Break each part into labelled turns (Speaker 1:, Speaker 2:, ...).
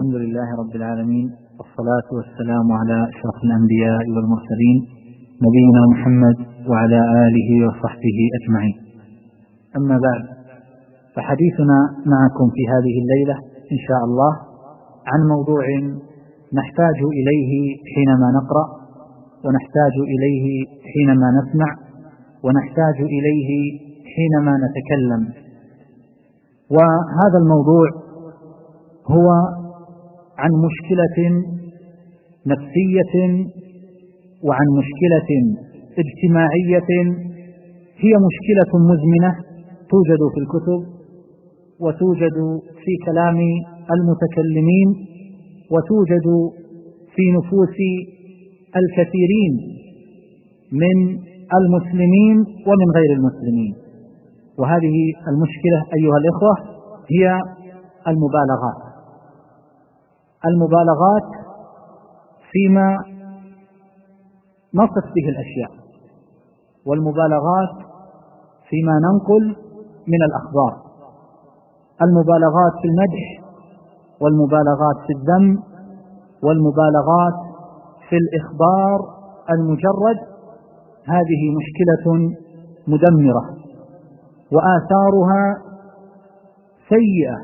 Speaker 1: الحمد لله رب العالمين، والصلاة والسلام على أشرف الأنبياء والمرسلين نبينا محمد وعلى آله وصحبه أجمعين. أما بعد، فحديثنا معكم في هذه الليلة إن شاء الله عن موضوع نحتاج إليه حينما نقرأ، ونحتاج إليه حينما نسمع، ونحتاج إليه حينما نتكلم. وهذا الموضوع هو عن مشكلة نفسية وعن مشكلة اجتماعية، هي مشكلة مزمنة توجد في الكتب وتوجد في كلام المتكلمين وتوجد في نفوس الكثيرين من المسلمين ومن غير المسلمين. وهذه المشكلة أيها الإخوة هي المبالغات فيما نصف به الأشياء، والمبالغات فيما ننقل من الأخبار، المبالغات في المدح، والمبالغات في الذم، والمبالغات في الإخبار المجرد. هذه مشكلة مدمرة وآثارها سيئة،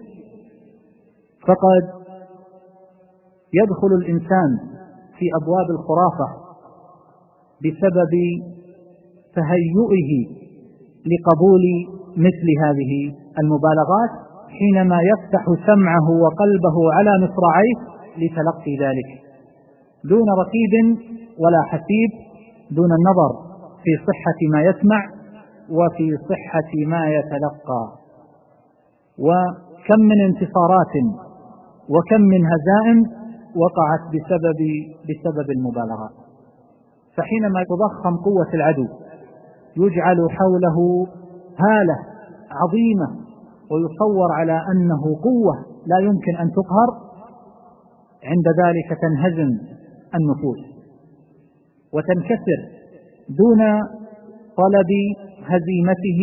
Speaker 1: فقد يدخل الإنسان في أبواب الخرافة بسبب تهيئه لقبول مثل هذه المبالغات، حينما يفتح سمعه وقلبه على مصراعيه لتلقي ذلك دون رقيب ولا حسيب، دون النظر في صحة ما يسمع وفي صحة ما يتلقى. وكم من انتصارات وكم من هزائم وقعت بسبب المبالغات. فحينما تضخم قوة العدو يجعل حوله هالة عظيمة ويصور على أنه قوة لا يمكن أن تقهر، عند ذلك تنهزم النفوس وتنكسر دون طلب هزيمته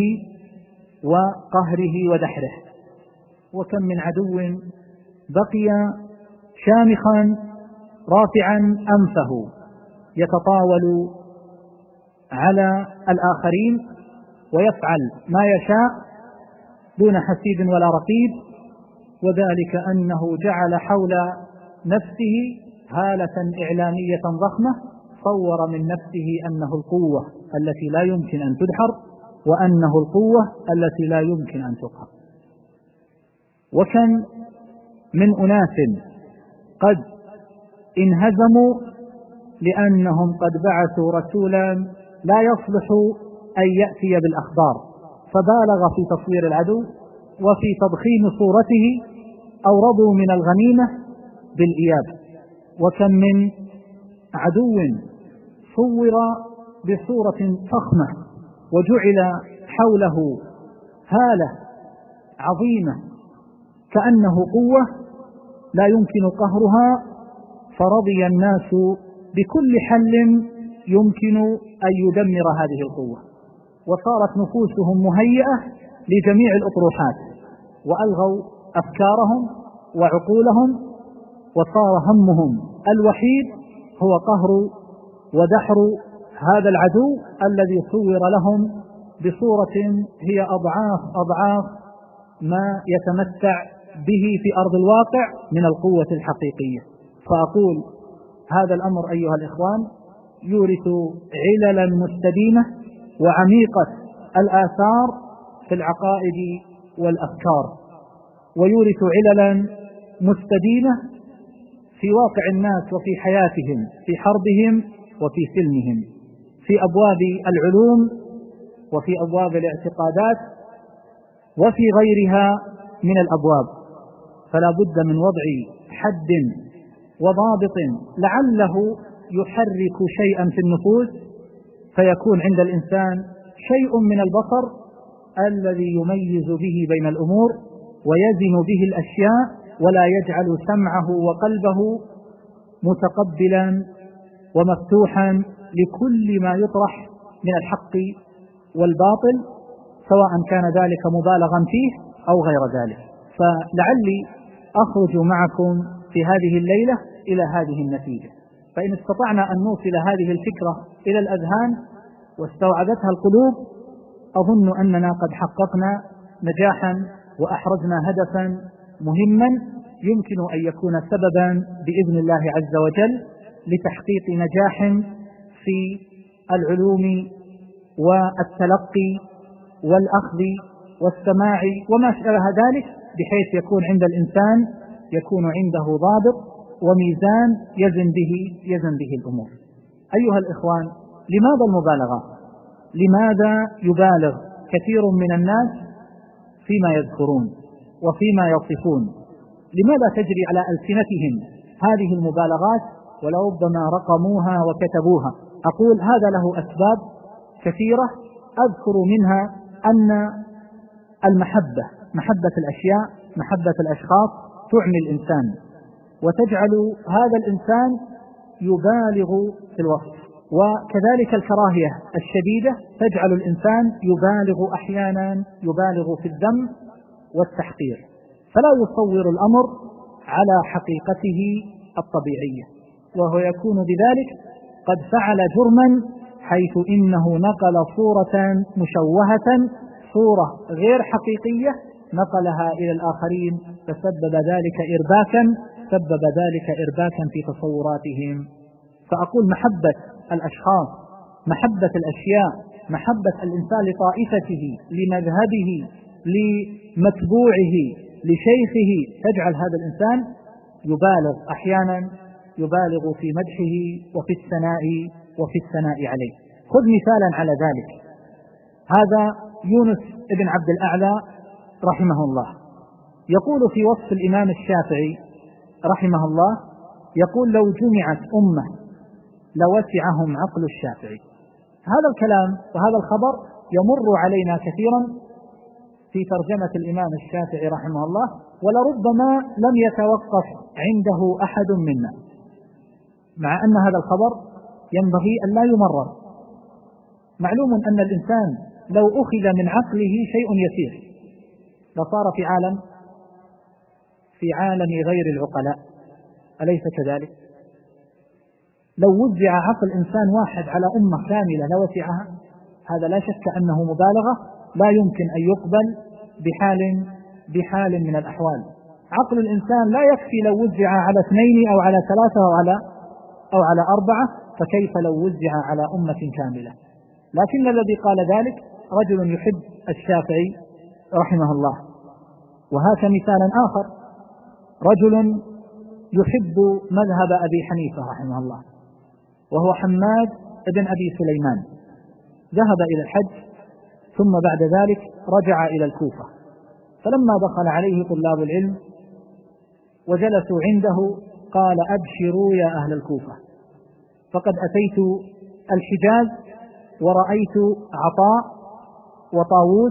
Speaker 1: وقهره ودحره. وكم من عدو بقي شامخا رافعا أنفه يتطاول على الآخرين ويفعل ما يشاء دون حسيب ولا رقيب، وذلك أنه جعل حول نفسه هالة إعلامية ضخمة، صور من نفسه أنه القوة التي لا يمكن أن تدحر، وأنه القوة التي لا يمكن أن تقهر. وكم من أناس قد انهزموا لأنهم قد بعثوا رسولا لا يصلح أن يأتي بالأخبار، فبالغ في تصوير العدو وفي تضخيم صورته، أو رضوا من الغنيمة بالإياب. وكم من عدو صور بصورة فخمة وجعل حوله هالة عظيمة كأنه قوة لا يمكن قهرها، فرضي الناس بكل حل يمكن أن يدمر هذه القوة، وصارت نفوسهم مهيئة لجميع الأطروحات، وألغوا أفكارهم وعقولهم، وصار همهم الوحيد هو قهر ودحر هذا العدو الذي صور لهم بصورة هي أضعاف ما يتمتع به في أرض الواقع من القوة الحقيقية. فأقول هذا الأمر أيها الإخوان يورث عللا مستديمة وعميقة الآثار في العقائد والأفكار، ويورث عللا مستديمة في واقع الناس وفي حياتهم، في حربهم وفي سلمهم، في أبواب العلوم وفي أبواب الاعتقادات وفي غيرها من الأبواب. فلا بد من وضع حد وضابط لعله يحرك شيئا في النفوس، فيكون عند الإنسان شيء من البصر الذي يميز به بين الأمور ويزن به الأشياء، ولا يجعل سمعه وقلبه متقبلا ومفتوحا لكل ما يطرح من الحق والباطل، سواء كان ذلك مبالغا فيه أو غير ذلك. فلعلي أخرج معكم في هذه الليلة إلى هذه النتيجة. فإن استطعنا أن نوصل هذه الفكرة إلى الأذهان واستوعبتها القلوب، أظن أننا قد حققنا نجاحا وأحرزنا هدفا مهما يمكن أن يكون سببا بإذن الله عز وجل لتحقيق نجاح في العلوم والتلقي والأخذ والسماع وما شابه ذلك، بحيث يكون عند الإنسان عنده ضابط وميزان يزن به الأمور. أيها الإخوان، لماذا المبالغة؟ لماذا يبالغ كثير من الناس فيما يذكرون وفيما يصفون؟ لماذا تجري على ألسنتهم هذه المبالغات ولربما رقموها وكتبوها؟ أقول هذا له أسباب كثيرة، أذكر منها أن المحبة، محبة الأشياء، محبة الأشخاص تعمي الإنسان وتجعل هذا الإنسان يبالغ في الوصف، وكذلك الكراهية الشديدة تجعل الإنسان أحيانا يبالغ في الذم والتحقير، فلا يصور الأمر على حقيقته الطبيعية، وهو يكون بذلك قد فعل جرما، حيث إنه نقل صورة مشوهة، صورة غير حقيقية، نقلها إلى الآخرين فسبب ذلك إرباكا في تصوراتهم. فأقول محبة الأشخاص، محبة الأشياء، محبة الإنسان لطائفته، لمذهبه، لمتبوعه، لشيخه، تجعل هذا الإنسان أحيانا يبالغ في مدحه وفي الثناء عليه. خذ مثالا على ذلك، هذا يونس ابن عبد الأعلى رحمه الله يقول في وصف الإمام الشافعي رحمه الله، يقول: لو جمعت أمة لوسعهم عقل الشافعي. هذا الكلام وهذا الخبر يمر علينا كثيرا في ترجمة الإمام الشافعي رحمه الله، ولربما لم يتوقف عنده أحد منا، مع أن هذا الخبر ينبغي أن لا يمرر. معلوم أن الإنسان لو أخذ من عقله شيء يسير لصار في عالم غير العقلاء، أليس كذلك؟ لو وزع عقل إنسان واحد على أمة كاملة لوسعها، هذا لا شك أنه مبالغة لا يمكن أن يقبل بحال من الأحوال. عقل الإنسان لا يكفي لو وزع على 2 أو على 3 أو على 4، فكيف لو وزع على أمة كاملة؟ لكن الذي قال ذلك رجل يحب الشافعي رحمه الله. وهذا مثالا آخر، رجل يحب مذهب أبي حنيفة رحمه الله، وهو حماد بن أبي سليمان، ذهب إلى الحج ثم بعد ذلك رجع إلى الكوفة، فلما دخل عليه طلاب العلم وجلسوا عنده قال: أبشروا يا أهل الكوفة، فقد أتيت الحجاز ورأيت عطاء وطاووس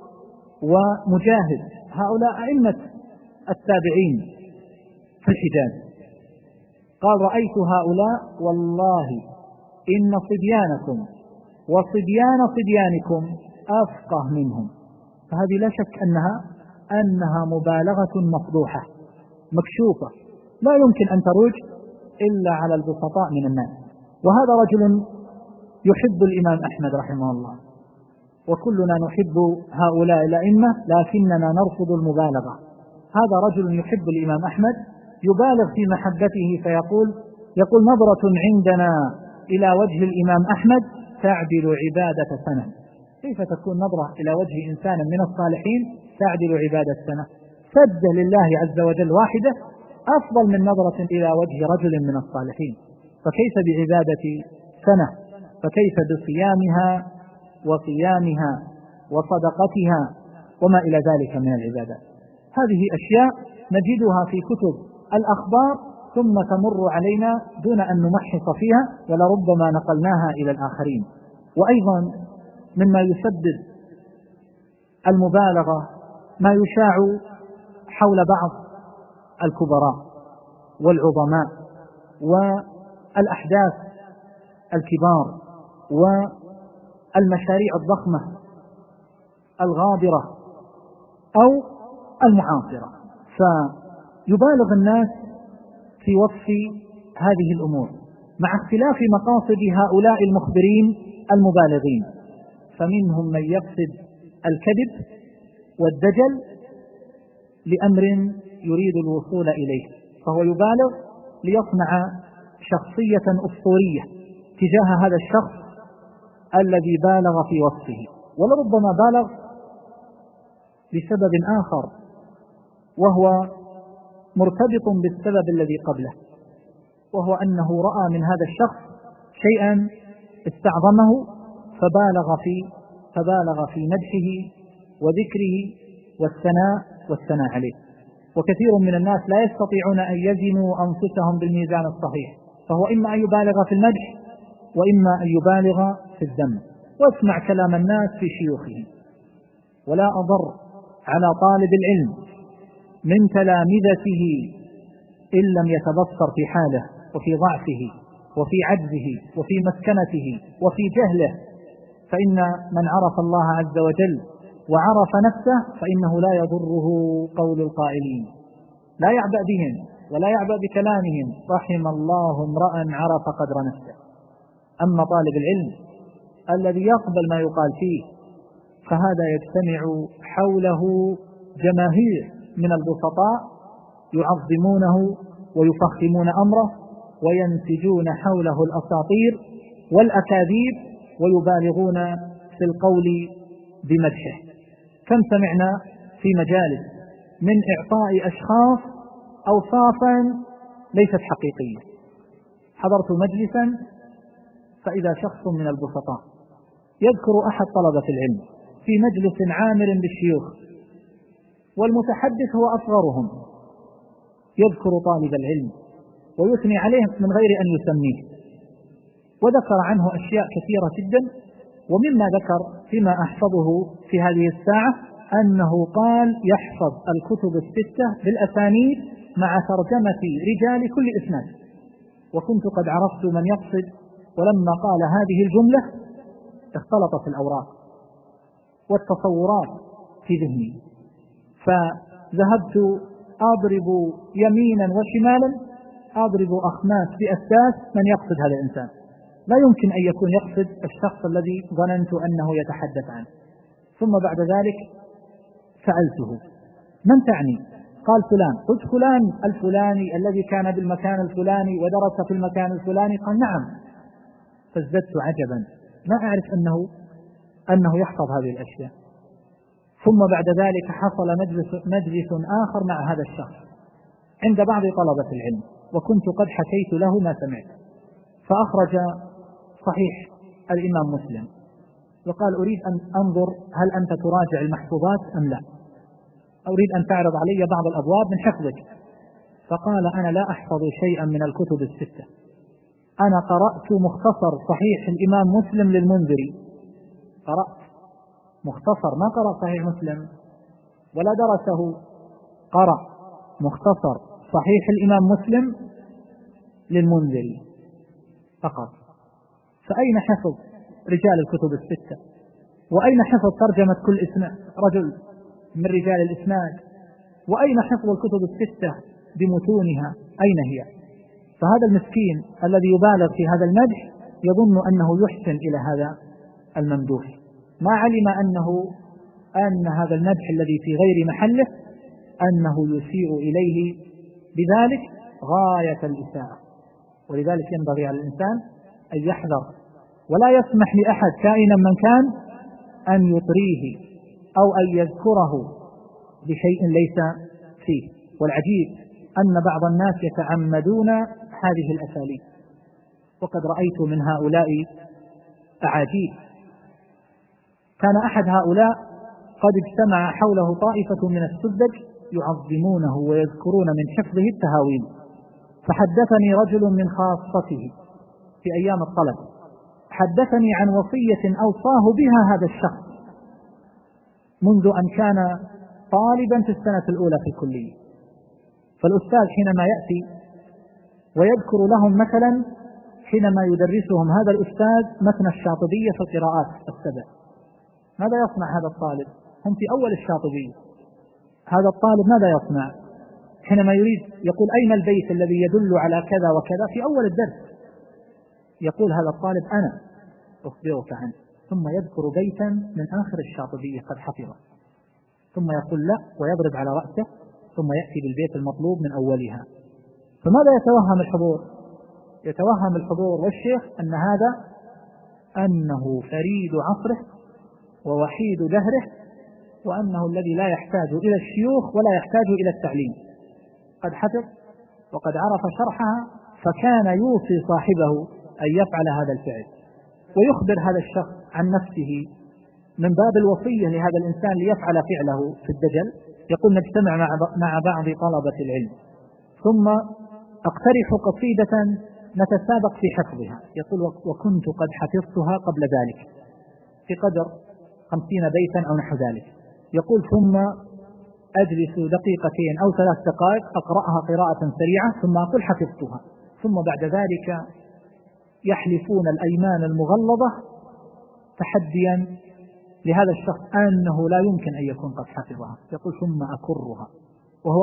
Speaker 1: ومجاهد، هؤلاء أئمة التابعين في الحجاز. قال: رأيت هؤلاء والله إن صبيانكم وصبيان صبيانكم أفقه منهم. فهذه لا شك أنها مبالغة مفضوحة مكشوفة، لا يمكن أن تروج إلا على البسطاء من الناس. وهذا رجل يحب الإمام أحمد رحمه الله، وكلنا نحب هؤلاء الأئمة، لكننا نرفض المبالغة. هذا رجل يحب الإمام أحمد يبالغ في محبته، يقول: نظرة عندنا إلى وجه الإمام أحمد تعدل عبادة سنة. كيف تكون نظرة إلى وجه إنسان من الصالحين تعدل عبادة سنة؟ سجدة لله عز وجل واحدة أفضل من نظرة إلى وجه رجل من الصالحين، فكيف بعبادة سنة؟ فكيف بصيامها وقيامها وصدقتها وما إلى ذلك من العبادات؟ هذه أشياء نجدها في كتب الأخبار ثم تمر علينا دون أن نمحص فيها، ولربما نقلناها إلى الآخرين. وأيضا مما يسبب المبالغة ما يشاع حول بعض الكبراء والعظماء والأحداث الكبار والمشاريع الضخمة الغابرة أو المعاصرة، فيبالغ الناس في وصف هذه الأمور مع اختلاف مقاصد هؤلاء المخبرين المبالغين، فمنهم من يقصد الكذب والدجل لأمر يريد الوصول إليه، فهو يبالغ ليصنع شخصية أسطورية تجاه هذا الشخص الذي بالغ في وصفه، ولربما بالغ لسبب آخر وهو مرتبط بالسبب الذي قبله، وهو أنه رأى من هذا الشخص شيئا استعظمه فبالغ في مدحه وذكره والثناء عليه. وكثير من الناس لا يستطيعون أن يزنوا أنفسهم بالميزان الصحيح، فهو إما أن يبالغ في المدح وإما أن يبالغ في الذم، واسمع كلام الناس في شيوخهم. ولا أضر على طالب العلم من تلامذته إن لم يتبصر في حاله وفي ضعفه وفي عجزه وفي مسكنته وفي جهله، فإن من عرف الله عز وجل وعرف نفسه فإنه لا يضره قول القائلين، لا يعبأ بهم ولا يعبأ بكلامهم، رحم الله امرأ عرف قدر نفسه. أما طالب العلم الذي يقبل ما يقال فيه فهذا يجتمع حوله جماهير من البسطاء يعظمونه ويفخمون أمره وينسجون حوله الأساطير والأكاذيب ويبالغون في القول بمدحه. كم سمعنا في مجالس من إعطاء أشخاص أوصافا ليست حقيقية. حضرت مجلسا فإذا شخص من البسطاء يذكر أحد طلبة العلم في مجلس عامر بالشيوخ، والمتحدث هو أصغرهم، يذكر طالب العلم ويثني عليه من غير أن يسميه، وذكر عنه أشياء كثيرة جدا. ومما ذكر فيما أحفظه في هذه الساعة أنه قال يحفظ الكتب الستة بالأسانيد مع ترجمة رجال كل إسناد، وكنت قد عرفت من يقصد، ولما قال هذه الجملة اختلطت الأوراق والتصورات في ذهني، فذهبت أضرب يمينا وشمالا، أضرب أخماس بأساس من يقصد هذا الإنسان. لا يمكن أن يكون يقصد الشخص الذي ظننت أنه يتحدث عنه. ثم بعد ذلك سألته من تعني؟ قال فلان. قلت فلان الفلاني الذي كان بالمكان الفلاني ودرس في المكان الفلاني؟ قال نعم. فازددت عجبا، ما أعرف أنه يحفظ هذه الأشياء. ثم بعد ذلك حصل مجلس آخر مع هذا الشخص عند بعض طلبة العلم، وكنت قد حكيت له ما سمعت، فأخرج صحيح الإمام مسلم وقال أريد أن أنظر هل أنت تراجع المحفوظات أم لا، أريد أن تعرض علي بعض الأبواب من حفظك. فقال أنا لا أحفظ شيئا من الكتب الستة، أنا قرأت مختصر صحيح الإمام مسلم للمنذري، قرأت مختصر، ما قرأ صحيح مسلم ولا درسه، قرأ مختصر صحيح الإمام مسلم للمنذري فقط. فأين حفظ رجال الكتب الستة؟ وأين حفظ ترجمة كل رجل من رجال الإسناد؟ وأين حفظ الكتب الستة بمتونها؟ أين هي؟ فهذا المسكين الذي يبالغ في هذا المدح يظن أنه يحسن إلى هذا الممدوح، ما علم أن هذا المدح الذي في غير محله أنه يسيء إليه بذلك غاية الإساءة. ولذلك ينبغي على الإنسان أن يحذر ولا يسمح لأحد كائنا من كان أن يطريه أو أن يذكره بشيء ليس فيه. والعجيب أن بعض الناس يتعمدون هذه الأساليب، وقد رأيت من هؤلاء أعاجيب. كان أحد هؤلاء قد اجتمع حوله طائفة من السذج يعظمونه ويذكرون من حفظه التهاوين، فحدثني رجل من خاصته في أيام الطلب، حدثني عن وصية أوصاه بها هذا الشخص منذ أن كان طالبا في السنة الأولى في الكلية. فالأستاذ حينما يأتي ويذكر لهم مثلا حينما يدرسهم هذا الأستاذ متن الشاطبية في القراءات السبع، ماذا يصنع هذا الطالب؟ هم في أول الشاطبية، هذا الطالب ماذا يصنع؟ حينما يريد يقول أين البيت الذي يدل على كذا وكذا في أول الدرس، يقول هذا الطالب أنا أخبرك عنه، ثم يذكر بيتا من آخر الشاطبية قد حفظه، ثم يقول لا ويضرب على رأسه، ثم يأتي بالبيت المطلوب من أولها. فماذا يتوهم الحضور؟ يتوهم الحضور والشيخ أنه فريد عصره ووحيد دهره، وأنه الذي لا يحتاج إلى الشيوخ ولا يحتاج إلى التعليم، قد حفظ وقد عرف شرحها، فكان يوصي صاحبه أن يفعل هذا الفعل، ويخبر هذا الشخص عن نفسه من باب الوصية لهذا الإنسان ليفعل فعله في الدجل. يقول نجتمع مع بعض طلبة العلم ثم أقترح قصيدة نتسابق في حفظها. يقول وكنت قد حفظتها قبل ذلك في قدر 50 بيتا أو نحو ذلك. يقول ثم أجلس دقيقتين أو 3 دقائق أقرأها قراءة سريعة ثم أقول حفظتها، ثم بعد ذلك يحلفون الأيمان المغلظة تحديا لهذا الشخص أنه لا يمكن أن يكون قد حفظها. يقول ثم أكرها وهو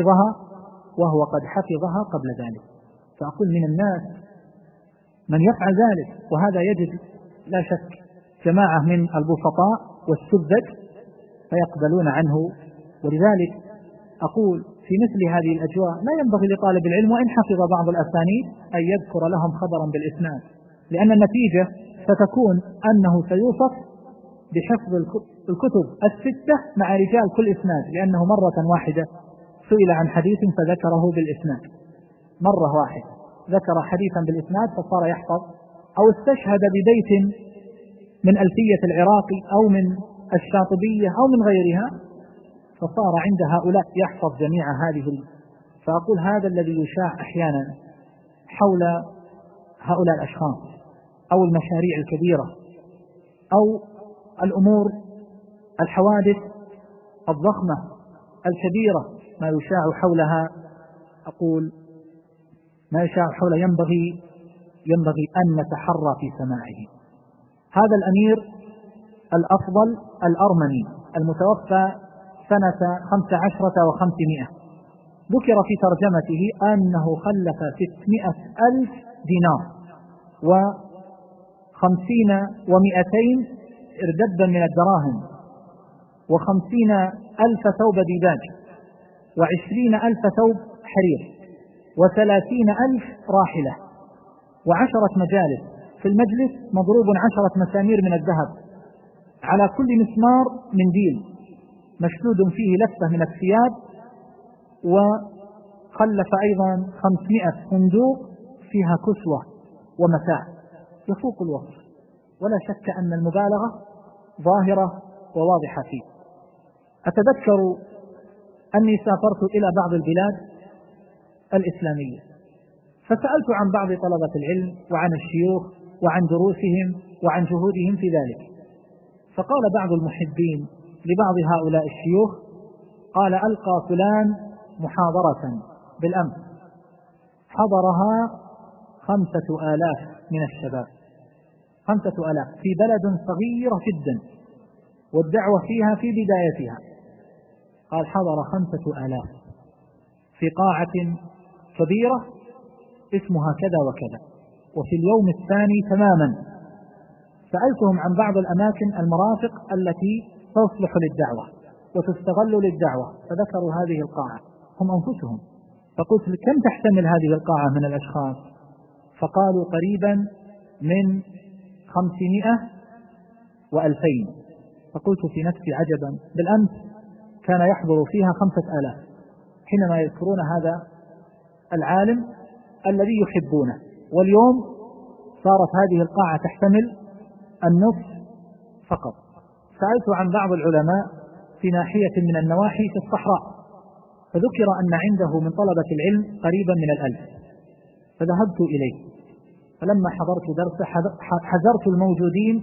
Speaker 1: قد حفظها قبل ذلك. فأقول من الناس من يفعل ذلك، وهذا يجد لا شك جماعة من البسطاء والسذج فيقبلون عنه. ولذلك أقول في مثل هذه الأجواء لا ينبغي لطالب العلم وإن حفظ بعض الأسانيد أن يذكر لهم خبرا بالإسناد، لأن النتيجة ستكون أنه سيوصف بحفظ الكتب 6 مع رجال كل إسناد، لأنه مرة واحدة سئل عن حديث فذكره بالإسناد، مرة واحدة ذكر حديثا بالإسناد فصار يحفظ، أو استشهد ببيت من ألفية العراقي أو من الشاطبية أو من غيرها فصار عند هؤلاء يحفظ جميع هذه. فأقول هذا الذي يشاع أحيانا حول هؤلاء الأشخاص أو المشاريع الكبيرة أو الأمور الحوادث الضخمة الكبيرة ما يشاع حولها، أقول ما يشاع حول ينبغي أن نتحرى في سماعه. هذا الأمير الأفضل الأرمني المتوفى سنة 15 و500 ذكر في ترجمته أنه خلف 600,000 دينار و50 و200 إردبا من الدراهم و50,000 ثوب ديباج و20,000 ثوب حرير و30,000 راحلة و10 مجالس، في المجلس مضروب 10 مسامير من الذهب، على كل مسمار منديل مشدود فيه لفة من الثياب، وخلف أيضا 500 صندوق فيها كسوة ومتاع يفوق الوصف، ولا شك أن المبالغة ظاهرة وواضحة فيه. أتذكر أني سافرت إلى بعض البلاد الإسلامية فسألت عن بعض طلبة العلم وعن الشيوخ وعن دروسهم وعن جهودهم في ذلك، فقال بعض المحبين لبعض هؤلاء الشيوخ قال ألقى فلان محاضرة بالأمس حضرها 5,000 من الشباب، 5,000 في بلد صغيرة جدا والدعوة فيها في بدايتها. قال حضر 5,000 في قاعة كبيرة اسمها كذا وكذا، وفي اليوم الثاني تماما سألتهم عن بعض الأماكن المرافق التي تصلح للدعوة وتستغل للدعوة فذكروا هذه القاعة هم أنفسهم. فقلت كم تحتمل هذه القاعة من الأشخاص؟ فقالوا قريبا من 500 و2000. فقلت في نفسي عجبا، بالأمس كان يحضر فيها 5,000 حينما يذكرون هذا العالم الذي يحبونه، واليوم صارت هذه القاعة تحتمل النصف فقط. سألت عن بعض العلماء في ناحية من النواحي في الصحراء فذكر أن عنده من طلبة العلم قريبا من 1,000، فذهبت إليه فلما حضرت درس حذرت الموجودين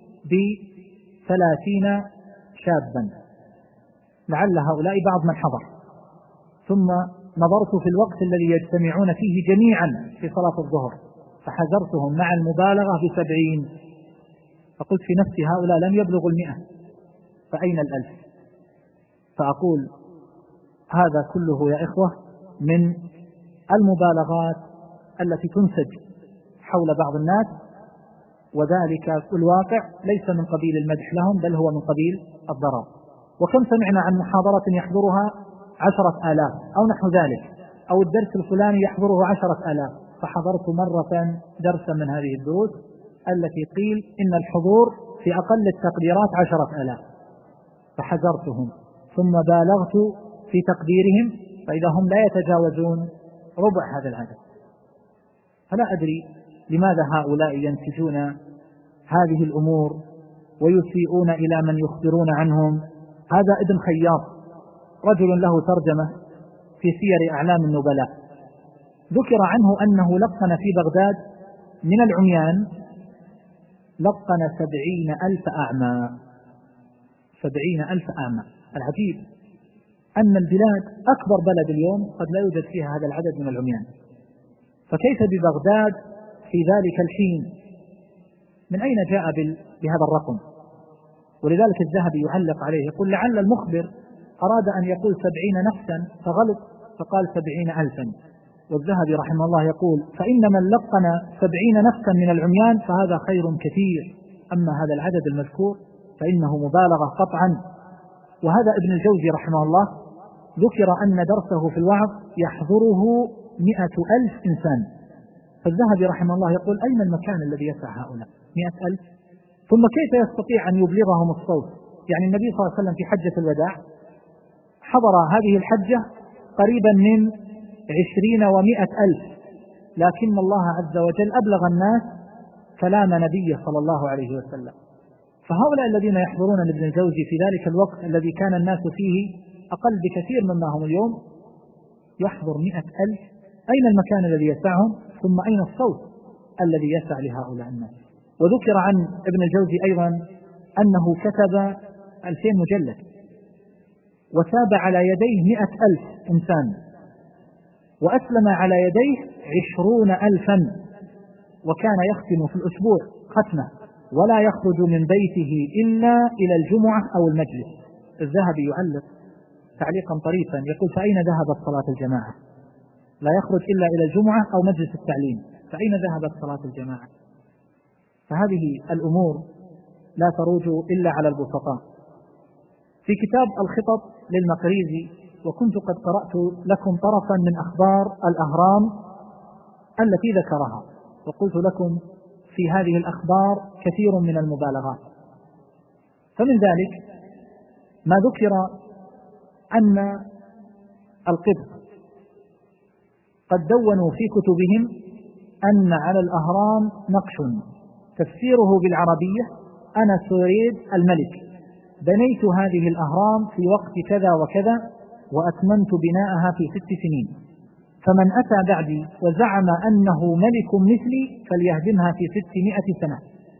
Speaker 1: ب30 شابا لعل هؤلاء بعض من حضر، ثم نظرت في الوقت الذي يجتمعون فيه جميعا في صلاة الظهر فحذرتهم مع المبالغة ب70، فقلت في نفسي هؤلاء لم يبلغوا 100 فأين 1,000؟ فأقول هذا كله يا إخوة من المبالغات التي تنسج حول بعض الناس، وذلك في الواقع ليس من قبيل المدح لهم بل هو من قبيل الضرر. وكم سمعنا عن محاضرة يحضرها 10,000 أو نحو ذلك، أو الدرس الفلاني يحضره 10,000. فحضرت مرة درسا من هذه الدروس التي قيل إن الحضور في أقل التقديرات 10,000، فحذرتهم ثم بالغت في تقديرهم فإذا هم لا يتجاوزون ربع هذا العدد. فلا أدري لماذا هؤلاء ينسجون هذه الأمور ويسيئون إلى من يخبرون عنهم. هذا ابن خياط رجل له ترجمة في سير أعلام النبلاء، ذكر عنه أنه لقن في بغداد من العميان لقن 70,000 أعمى. 70,000 أعمى. العجيب أن البلاد أكبر بلد اليوم قد لا يوجد فيها هذا العدد من العميان، فكيف ببغداد في ذلك الحين؟ من أين جاء بهذا الرقم؟ ولذلك الذهبي يعلق عليه يقول لعل المخبر أراد أن يقول 70 نفسا فغلط فقال 70,000. والذهبي رحمه الله يقول فإن من لقن 70 نفسا من العميان فهذا خير كثير، أما هذا العدد المذكور فإنه مبالغة قطعا. وهذا ابن الجوزي رحمه الله ذكر أن درسه في الوعظ يحضره 100,000 إنسان. فالذهبي رحمه الله يقول أين المكان الذي يسع هؤلاء 100,000؟ ثم كيف يستطيع أن يبلغهم الصوت؟ يعني النبي صلى الله عليه وسلم في حجة الوداع حضر هذه الحجة قريبا من 20 و100,000، لكن الله عز وجل أبلغ الناس كلام نبيه صلى الله عليه وسلم. فهؤلاء الذين يحضرون لابن الجوزي في ذلك الوقت الذي كان الناس فيه أقل بكثير مما هم اليوم يحضر 100,000، أين المكان الذي يسعهم؟ ثم أين الصوت الذي يسع لهؤلاء الناس؟ وذكر عن ابن الجوزي أيضا أنه كتب 2000 مجلد وتاب على يديه 100,000 إنسان، وأسلم على يديه 20,000، وكان يختم في الأسبوع ختمة ولا يخرج من بيته إلا إلى الجمعة أو المجلس. الذهبي يعلق تعليقا طريفا يقول فأين ذهبت صلاة الجماعة؟ لا يخرج إلا إلى الجمعة أو مجلس التعليم، فأين ذهبت صلاة الجماعة؟ فهذه الأمور لا تروج إلا على البسطاء. في كتاب الخطط للمقريزي وكنت قد قرأت لكم طرفا من أخبار الأهرام التي ذكرها، وقلت لكم في هذه الأخبار كثير من المبالغات. فمن ذلك ما ذكر أن القبط قد دونوا في كتبهم أن على الأهرام نقش تفسيره بالعربية أنا سويد الملك بنيت هذه الأهرام في وقت كذا وكذا وأتممت بناءها في 6 سنين، فمن أتى بعدي وزعم أنه ملك مثلي فليهدمها في 600 سنة.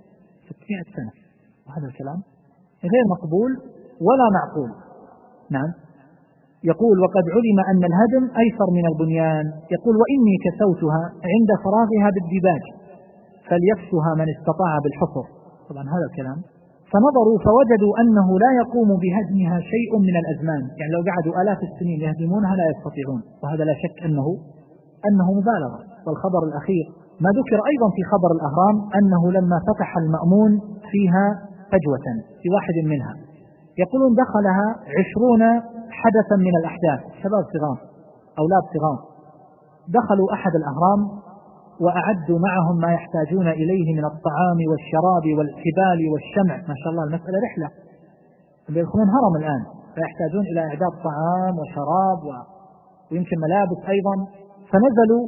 Speaker 1: 600 سنة، وهذا الكلام غير مقبول ولا معقول. نعم. يقول وقد علم أن الهدم أيسر من البنيان. يقول وإني كسوتها عند فراغها بالديباج فليكسها من استطاع بالحفر. طبعا هذا الكلام. فنظروا فوجدوا أنه لا يقوم بهدمها شيء من الأزمان، يعني لو قعدوا آلاف السنين يهدمونها لا يستطيعون، وهذا لا شك أنه مبالغة. والخبر الأخير ما ذكر أيضا في خبر الأهرام أنه لما فتح المأمون فيها فجوة في واحد منها يقولون دخلها 20 حدثا من الأحداث، شباب صغار أولاد صغار دخلوا أحد الأهرام وأعدوا معهم ما يحتاجون إليه من الطعام والشراب والحبال والشمع. ما شاء الله المسألة رحلة، يدخلون هرم الآن فيحتاجون إلى إعداد طعام وشراب ويمكن ملابس أيضا. فنزلوا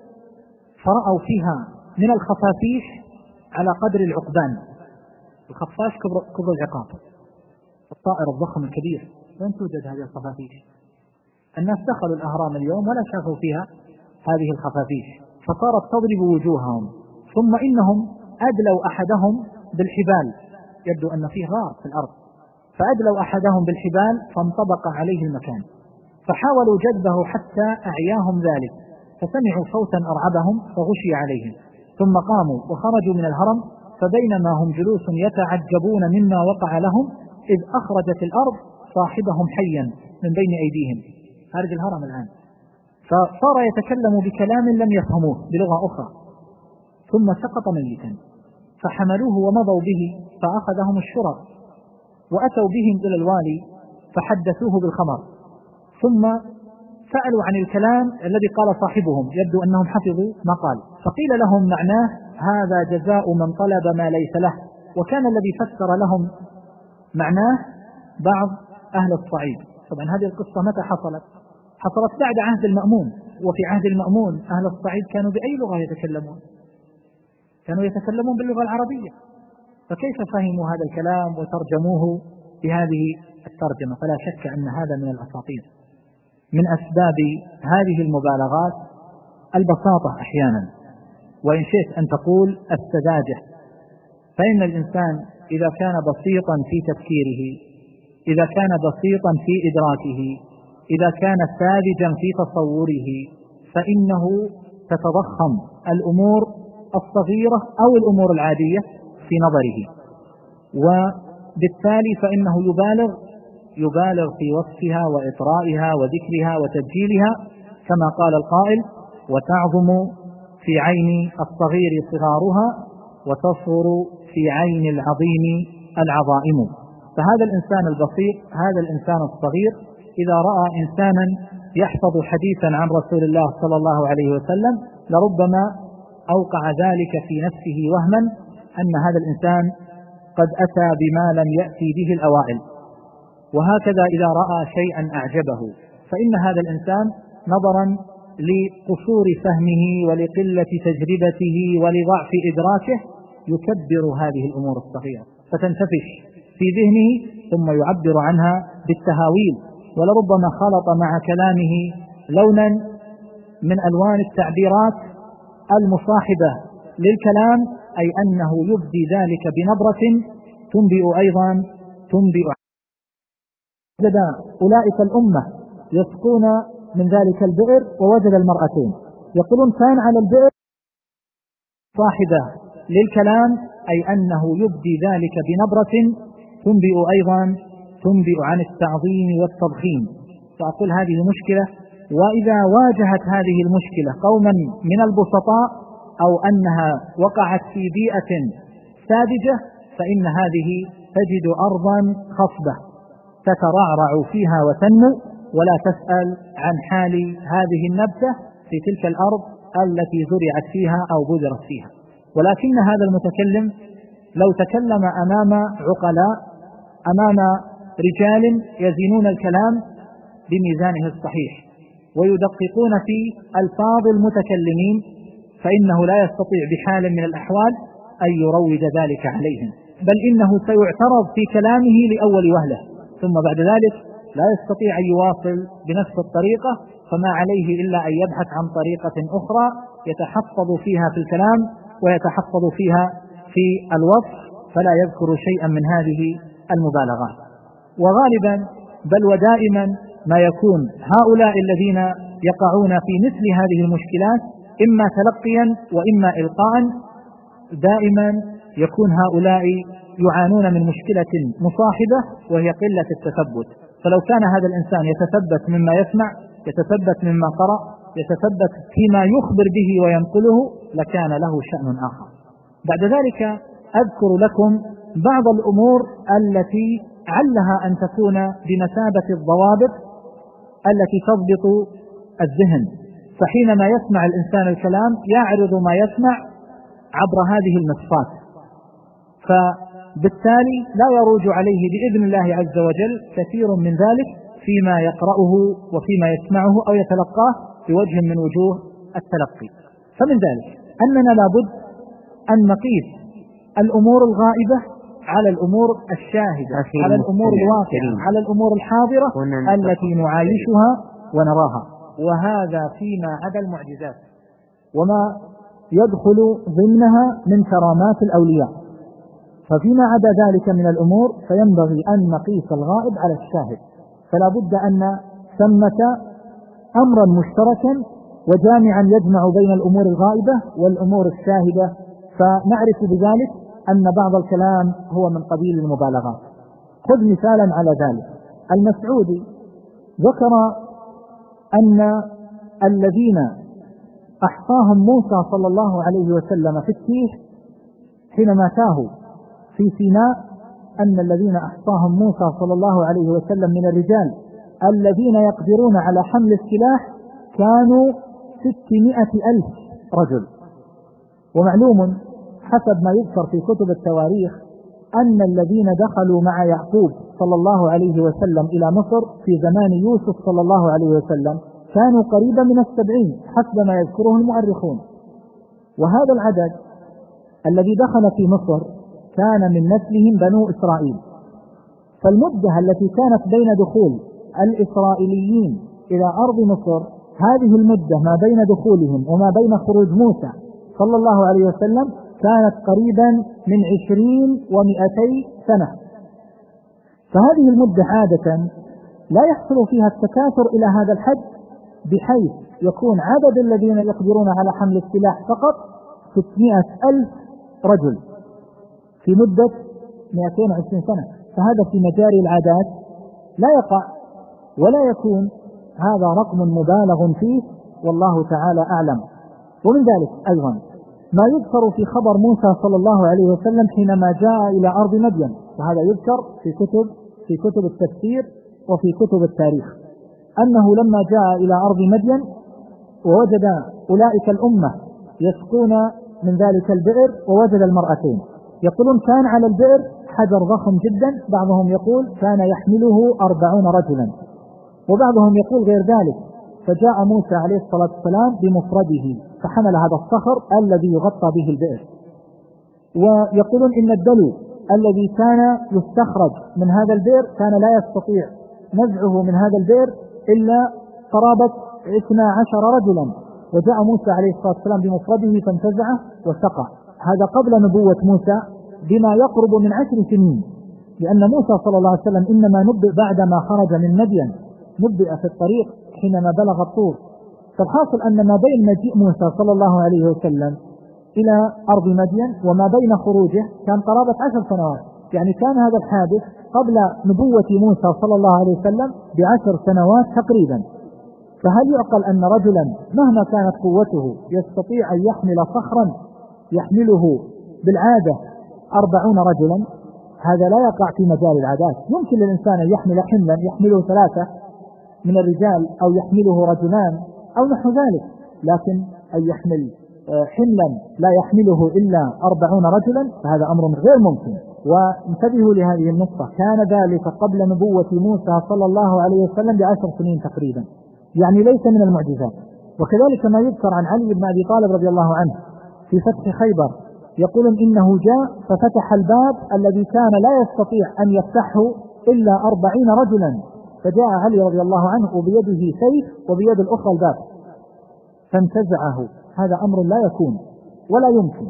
Speaker 1: فرأوا فيها من الخفافيش على قدر العقبان. الخفاش كبر العقاب، الطائر الضخم الكبير، وين توجد هذه الخفافيش؟ الناس دخلوا الأهرام اليوم ولا شافوا فيها هذه الخفافيش، فصارت تضرب وجوههم. ثم إنهم أدلوا أحدهم بالحبال، يبدو أن فيه غار في الأرض، فأدلوا أحدهم بالحبال فانطبق عليه المكان، فحاولوا جذبه حتى أعياهم ذلك، فسمعوا صوتا أرعبهم فغشي عليهم، ثم قاموا وخرجوا من الهرم، فبينما هم جلوس يتعجبون مما وقع لهم إذ أخرجت الأرض صاحبهم حيا من بين أيديهم. خارج الهرم الآن فصار يتكلم بكلام لم يفهموه بلغة أخرى، ثم سقط ميتا، فحملوه ومضوا به فأخذهم الشرط وأتوا بهم إلى الوالي فحدثوه بالخبر، ثم سألوا عن الكلام الذي قال صاحبهم، يبدو أنهم حفظوا ما قال، فقيل لهم معناه هذا جزاء من طلب ما ليس له. وكان الذي فسر لهم معناه بعض أهل الصعيد. طبعا هذه القصة متى حصلت؟ حصلت بعد عهد المأمون، وفي عهد المأمون أهل الصعيد كانوا بأي لغة يتكلمون؟ كانوا يتكلمون باللغة العربية، فكيف فهموا هذا الكلام وترجموه بهذه الترجمة؟ فلا شك أن هذا من الأساطير. من أسباب هذه المبالغات البساطة أحيانا، وإن شئت أن تقول السذاجة، فإن الإنسان إذا كان بسيطا في تفكيره، إذا كان بسيطا في إدراكه، إذا كان ساذجا في تصوره، فإنه تتضخم الأمور الصغيرة أو الأمور العادية في نظره، وبالتالي فإنه يبالغ في وصفها وإطرائها وذكرها وتبجيلها، كما قال القائل: وتعظم في عين الصغير صغارها وتصغر في عين العظيم العظائم. فهذا الإنسان البسيط، هذا الإنسان الصغير، إذا رأى إنسانا يحفظ حديثا عن رسول الله صلى الله عليه وسلم لربما أوقع ذلك في نفسه وهما أن هذا الإنسان قد أتى بما لم يأتي به الأوائل. وهكذا إذا رأى شيئا أعجبه فإن هذا الإنسان نظرا لقصور فهمه ولقلة تجربته ولضعف إدراكه يكبر هذه الأمور الصغيرة فتنتفش في ذهنه ثم يعبر عنها بالتهاويل، ولربما خلط مع كلامه لونا من ألوان التعبيرات المصاحبة للكلام، أي أنه يبدي ذلك بنبرة تنبئ وجد أولئك الأمة يسقون من ذلك البئر ووجد المرأتين، يقولون كان على البئر صاحبة للكلام، أي أنه يبدي ذلك بنبرة تنبئ عن التعظيم والتضخيم. فأقول هذه مشكلة، وإذا واجهت هذه المشكلة قوما من البسطاء أو أنها وقعت في بيئة ساذجة فإن هذه تجد أرضا خصبة تترعرع فيها وتنمو ولا تسأل عن حال هذه النبتة في تلك الأرض التي زرعت فيها أو بذرت فيها. ولكن هذا المتكلم لو تكلم أمام عقلاء، أمام رجال يزنون الكلام بميزانه الصحيح ويدققون في ألفاظ المتكلمين، فإنه لا يستطيع بحال من الأحوال أن يروج ذلك عليهم، بل إنه سيعترض في كلامه لأول وهلة، ثم بعد ذلك لا يستطيع أن يواصل بنفس الطريقة، فما عليه إلا أن يبحث عن طريقة أخرى يتحفظ فيها في الكلام ويتحفظ فيها في الوصف، فلا يذكر شيئا من هذه المبالغات. وغالبا بل ودائما ما يكون هؤلاء الذين يقعون في مثل هذه المشكلات إما تلقيا وإما إلقاء، دائما يكون هؤلاء يعانون من مشكلة مصاحبة وهي قلة التثبت. فلو كان هذا الإنسان يتثبت مما يسمع، يتثبت مما قرأ، يتثبت فيما يخبر به وينقله، لكان له شأن آخر. بعد ذلك أذكر لكم بعض الأمور التي علها أن تكون بمثابة الضوابط التي تضبط الذهن، فحينما يسمع الإنسان الكلام يعرض ما يسمع عبر هذه المصفات، فبالتالي لا يروج عليه بإذن الله عز وجل كثير من ذلك فيما يقرأه وفيما يسمعه أو يتلقاه بوجه من وجوه التلقي. فمن ذلك أننا لابد أن نقيس الأمور الغائبة على الأمور الشاهدة، على الأمور الواقعة، على الأمور الحاضرة التي نعايشها ونراها، وهذا فيما عدا المعجزات وما يدخل ضمنها من كرامات الأولياء. ففيما عدا ذلك من الأمور فينبغي أن نقيس الغائب على الشاهد، فلا بد أن ثمة أمرا مشتركا وجامعا يجمع بين الأمور الغائبة والأمور الشاهدة، فنعرف بذلك أن بعض الكلام هو من قبيل المبالغات. خذ مثالا على ذلك. المسعودي ذكر أن الذين أحصاهم موسى صلى الله عليه وسلم في التيه حينما تاهوا في سيناء، أن الذين أحصاهم موسى صلى الله عليه وسلم من الرجال الذين يقدرون على حمل السلاح كانوا 600,000 رجل. ومعلوم حسب ما يذكر في كتب التواريخ أن الذين دخلوا مع يعقوب صلى الله عليه وسلم إلى مصر في زمان يوسف صلى الله عليه وسلم كانوا قريبا من 70 حسب ما يذكره المؤرخون. وهذا العدد الذي دخل في مصر كان من نسلهم بنو إسرائيل. فالمدة التي كانت بين دخول الإسرائيليين إلى أرض مصر، هذه المدة ما بين دخولهم وما بين خروج موسى صلى الله عليه وسلم كانت قريبا من 20 و200 سنة. فهذه المدة عادة لا يحصل فيها التكاثر إلى هذا الحد، بحيث يكون عدد الذين يقدرون على حمل السلاح فقط 600,000 رجل في مدة 220 سنة. فهذا في مجاري العادات لا يقع ولا يكون هذا رقم مبالغ فيه، والله تعالى أعلم. ومن ذلك أيضا ما يذكر في خبر موسى صلى الله عليه وسلم حينما جاء إلى أرض مدين، وهذا يذكر في كتب التفسير وفي كتب التاريخ، أنه لما جاء إلى أرض مدين ووجد أولئك الأمة يسقون من ذلك البئر ووجد المرأتين، يقولون كان على البئر حجر ضخم جدا، بعضهم يقول كان يحمله 40 رجلا، وبعضهم يقول غير ذلك. فجاء موسى عليه الصلاة والسلام بمفرده فحمل هذا الصخر الذي يغطى به البئر. ويقولون إن الدلو الذي كان يستخرج من هذا البئر كان لا يستطيع نزعه من هذا البئر إلا قرابة 12 رجلا، وجاء موسى عليه الصلاة والسلام بمفرده فانتزعه وسقى. هذا قبل نبوة موسى بما يقرب من 10 سنين، لأن موسى صلى الله عليه وسلم إنما نبئ بعدما خرج من مدين، نبئ في الطريق حينما بلغ الطور. فالحاصل أن ما بين مجيء موسى صلى الله عليه وسلم إلى أرض مدين وما بين خروجه كان قرابة 10 سنوات، يعني كان هذا الحادث قبل نبوة موسى صلى الله عليه وسلم ب10 سنوات تقريبا. فهل يعقل أن رجلا مهما كانت قوته يستطيع أن يحمل صخرا يحمله بالعادة 40 رجلا؟ هذا لا يقع في مجال العادات. يمكن للإنسان أن يحمل حملا يحمله 3 من الرجال أو يحمله رجلان أو نحو ذلك، لكن أن يحمل حملا لا يحمله إلا 40 رجلا فهذا أمر غير ممكن. وانتبهوا لهذه النقطة، كان ذلك قبل نبوة موسى صلى الله عليه وسلم ب10 سنين تقريبا، يعني ليس من المعجزات. وكذلك ما يذكر عن علي بن أبي طالب رضي الله عنه في فتح خيبر، يقول إنه جاء ففتح الباب الذي كان لا يستطيع أن يفتحه إلا 40 رجلا، فجاء علي رضي الله عنه وبيده سيف وبيد الأخرى الباب فانتزعه. هذا أمر لا يكون ولا يمكن،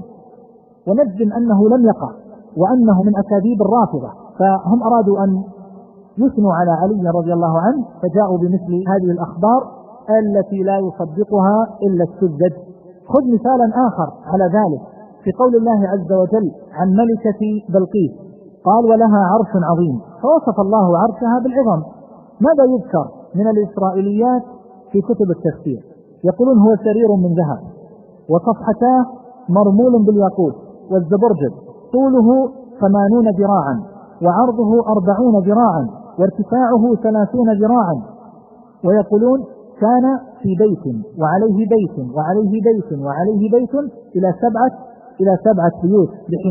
Speaker 1: ونجزم أنه لم يقع وأنه من أكاذيب الرافضة. فهم أرادوا أن يثنوا على علي رضي الله عنه فجاءوا بمثل هذه الأخبار التي لا يصدقها إلا السذج. خذ مثالا آخر على ذلك في قول الله عز وجل عن ملكة بلقيس، قال ولها عرش عظيم، فوصف الله عرشها بالعظم. ماذا يذكر من الإسرائيليات في كتب التفسير؟ يقولون هو سرير من ذهب وصفحتاه مرمول بالياقوت والزبرجد، طوله 80 ذراعا وعرضه 40 ذراعا وارتفاعه 30 ذراعا. ويقولون كان في بيت وعليه بيت وعليه بيت وعليه بيت إلى 7 بيوت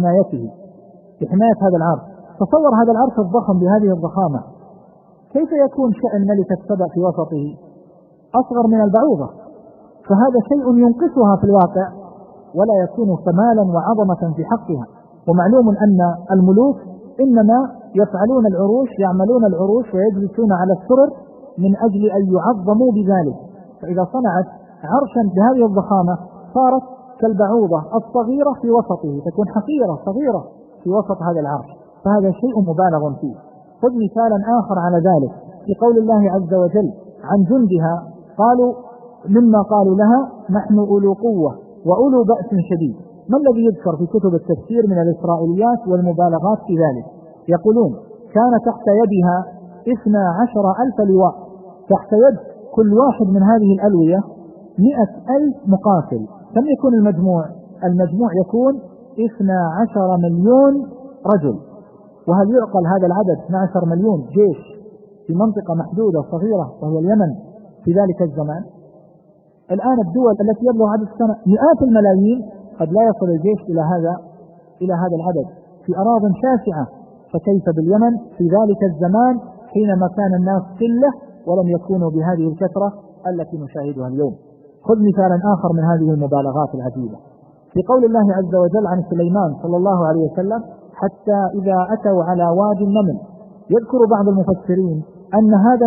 Speaker 1: لحماية هذا العرش. تصور هذا العرش الضخم بهذه الضخامة، كيف يكون شأن ملكة سبأ في وسطه؟ أصغر من البعوضة، فهذا شيء ينقصها في الواقع ولا يكون كمالا وعظمة في حقها. ومعلوم أن الملوك إنما يفعلون العروش، يعملون العروش ويجلسون على السرر من أجل أن يعظموا بذلك. فإذا صنعت عرشا بهذه الضخامة صارت كالبعوضة الصغيرة في وسطه، تكون حقيرة صغيرة في وسط هذا العرش، فهذا شيء مبالغ فيه. خذ مثالا آخر على ذلك في قول الله عز وجل عن جندها، قالوا مما قالوا لها نحن أولو قوة وأولو بأس شديد. ما الذي يذكر في كتب التفسير من الإسرائيليات والمبالغات في ذلك؟ يقولون كان تحت يدها 12,000 لواء، تحت يد كل واحد من هذه الألوية
Speaker 2: 100,000 مقاتل. كم يكون المجموع؟ المجموع يكون 12 مليون رجل. وهل يعقل هذا العدد 12 مليون جيش في منطقة محدودة صغيرة وهي اليمن في ذلك الزمان؟ الآن الدول التي يبلغ عدد السنة مئات الملايين قد لا يصل الجيش إلى هذا العدد في أراضٍ شاسعة، فكيف باليمن في ذلك الزمان حينما كان الناس قلة ولم يكونوا بهذه الكثرة التي نشاهدها اليوم؟ خذ مثالا آخر من هذه المبالغات العجيبة في قول الله عز وجل عن سليمان صلى الله عليه وسلم: حتى إذا أتوا على وادي النمل. يذكر بعض المفسرين أن هذا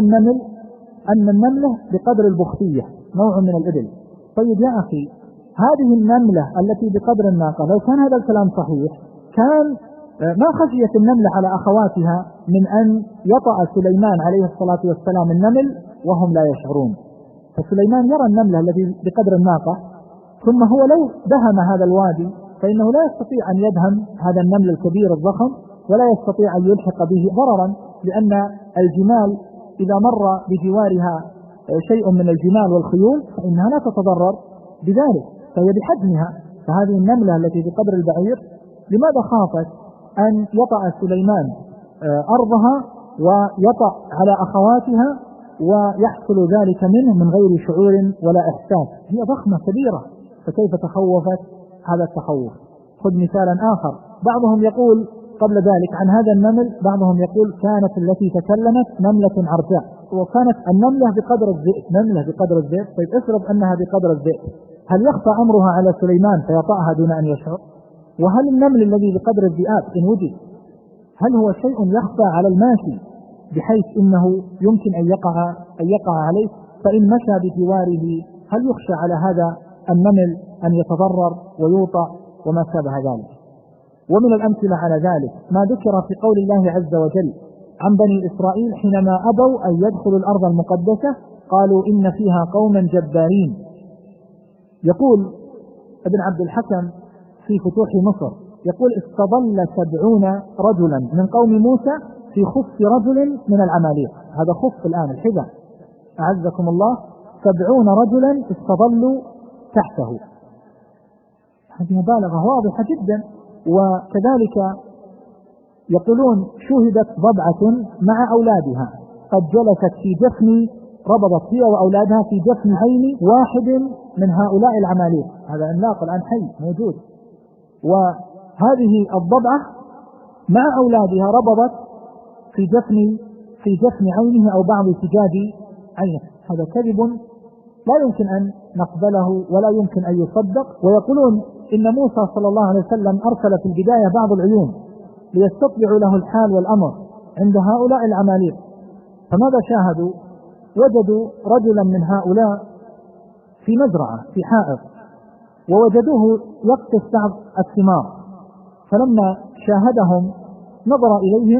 Speaker 2: النملة بقدر البختية، نوع من الإبل. طيب يا أخي، هذه النملة التي بقدر الناقة لو كان هذا الكلام صحيح كان ما خشيت النملة على أخواتها من أن يطأ سليمان عليه الصلاة والسلام النمل وهم لا يشعرون. فسليمان يرى النملة التي بقدر الناقة، ثم هو لو دهم هذا الوادي فإنه لا يستطيع أن يدهم هذا النمل الكبير الضخم ولا يستطيع أن يلحق به ضررا، لأن الجمال إذا مر بجوارها شيء من الجمال والخيول فإنها لا تتضرر بذلك، فهي بحجمها. فهذه النملة التي بقدر البعير لماذا خافت أن يطأ سليمان أرضها ويطأ على أخواتها ويحصل ذلك منه من غير شعور ولا إحساس؟ هي ضخمة كبيرة، فكيف تخوفت هذا التخوف؟ خذ مثالا آخر. بعضهم يقول قبل ذلك عن هذا النمل، بعضهم يقول كانت التي تكلمت نملة عرجاء، وكانت النملة بقدر الذئب، نملة بقدر الذئب. طيب افرض أنها بقدر الذئب، هل يخفى أمرها على سليمان فيطأها دون أن يشعر؟ وهل النمل الذي بقدر الذئاب إن وجد هل هو شيء يخفى على الماشي بحيث إنه يمكن أن يقع عليه؟ فإن مشى بجواره هل يخشى على هذا النمل أن يتضرر ويوطأ وما شابه ذلك؟ ومن الأمثلة على ذلك ما ذكر في قول الله عز وجل عن بني إسرائيل حينما أبوا أن يدخلوا الأرض المقدسة قالوا إن فيها قوما جبارين. يقول ابن عبد الحكم في فتوح مصر، يقول: استظل 70 رجلا من قوم موسى في خف رجل من العماليق. هذا خف الآن الحذاء، أعزكم الله، 70 رجلا استظلوا تحته. هذه مبالغة واضحة جدا. وكذلك يقولون شهدت ضبعة مع أولادها قد جلست في جفن، ربطت هي وأولادها في جفن عين واحد من هؤلاء العماليق. هذا عملاق الآن حي موجود، وهذه الضبعة مع أولادها ربطت في جفن عينه أو بعض سجاد عينه. هذا كذب لا يمكن أن نقبله ولا يمكن أن يصدق. ويقولون إن موسى صلى الله عليه وسلم أرسل في البداية بعض العيون ليستطلعوا له الحال والأمر عند هؤلاء العماليق، فماذا شاهدوا؟ وجدوا رجلا من هؤلاء في مزرعة في حائط، ووجدوه يقطف بعض الثمار، فلما شاهدهم نظر إليهم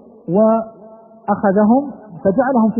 Speaker 2: وأخذهم فجعلهم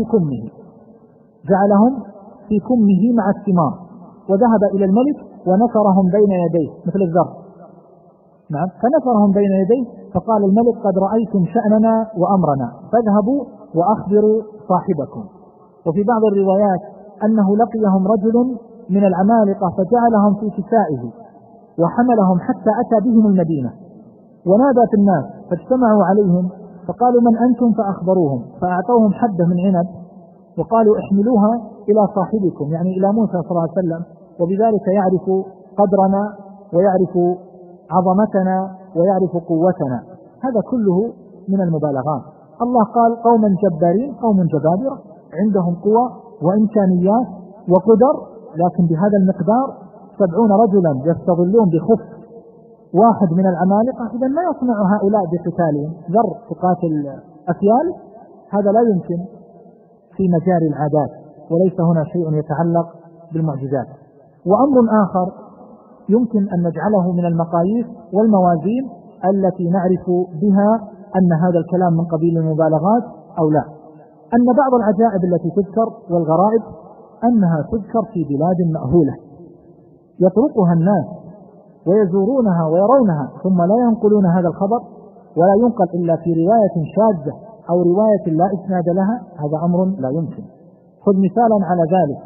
Speaker 2: في كمه مع الثمار، وذهب إلى الملك ونثرهم بين يديه مثل الذر. نعم، فنثرهم بين يديه، فقال الملك: قد رأيتم شأننا وأمرنا، فاذهبوا وأخبروا صاحبكم. وفي بعض الروايات أنه لقيهم رجل من العمالقة فجعلهم في كسائه وحملهم حتى أتى بهم المدينة، ونادى في الناس فاجتمعوا عليهم فقالوا: من أنتم؟ فأخبروهم، فأعطوهم حبة من عنب وقالوا: احملوها إلى صاحبكم، يعني إلى موسى صلى الله عليه وسلم، وبذلك يعرف قدرنا ويعرف عظمتنا ويعرف قوتنا. هذا كله من المبالغات. الله قال: قوما جبارين، قوم جبابرة عندهم قوة وإمكانيات وقدر، لكن بهذا المقدار 70 رجلا يستظلون بخف واحد من العمالقة. إذا ما يصنع هؤلاء بقتالهم؟ ذر تقاتل أفيال؟ هذا لا يمكن في مجال العادات، وليس هنا شيء يتعلق بالمعجزات. وأمر آخر يمكن أن نجعله من المقاييس والموازين التي نعرف بها أن هذا الكلام من قبيل المبالغات أو لا، أن بعض العجائب التي تذكر والغرائب أنها تذكر في بلاد مأهولة يطرقها الناس ويزورونها ويرونها، ثم لا ينقلون هذا الخبر ولا ينقل إلا في رواية شاذة أو رواية لا إسناد لها. هذا أمر لا يمكن. خذ مثالا على ذلك.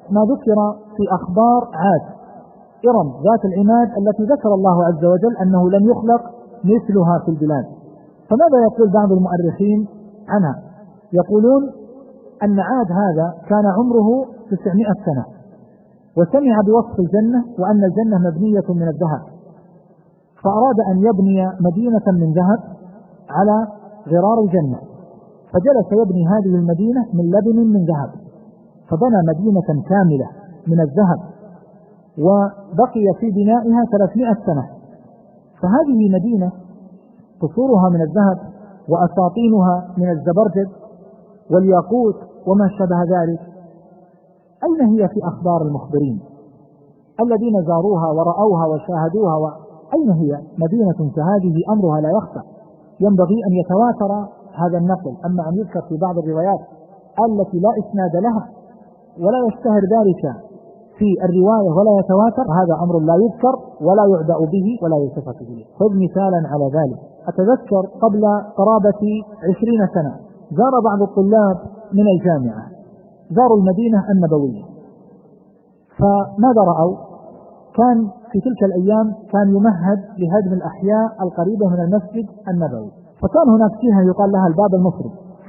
Speaker 2: ما ذكر في أخبار عاد، إرم ذات العماد التي ذكر الله عز وجل أنه لم يخلق مثلها في البلاد. فماذا يقول بعض المؤرخين عنها؟ يقولون أن عاد هذا كان عمره 900 سنة، وسمع بوصف الجنة وأن الجنة مبنية من الذهب، فأراد أن يبني مدينة من ذهب على غرار الجنة، فجلس يبني هذه المدينة من لبن من ذهب، فبنى مدينة كاملة من الذهب وبقي في بنائها 300 سنة. فهذه مدينة قصورها من الذهب وأساطينها من الزبرجد والياقوت وما شابه ذلك، أين هي في أخبار المخبرين الذين زاروها ورأوها وشاهدوها؟ أين هي مدينة كهذه؟ أمرها لا يخفى، ينبغي أن يتواتر هذا النقل. أما أن يذكر في بعض الروايات التي لا إسناد لها ولا يشتهر ذلك في الرواية ولا يتواتر، هذا أمر لا يذكر ولا يعبأ به ولا يلتفت به. خذ مثالا على ذلك. أتذكر قبل قرابة 20 سنة زار بعض الطلاب من الجامعة، زاروا المدينة النبوية، فماذا رأوا؟ كان في تلك الأيام كان يمهد لهدم الأحياء القريبة من المسجد النبوي، فكان هناك جهة يقال لها الباب المصري،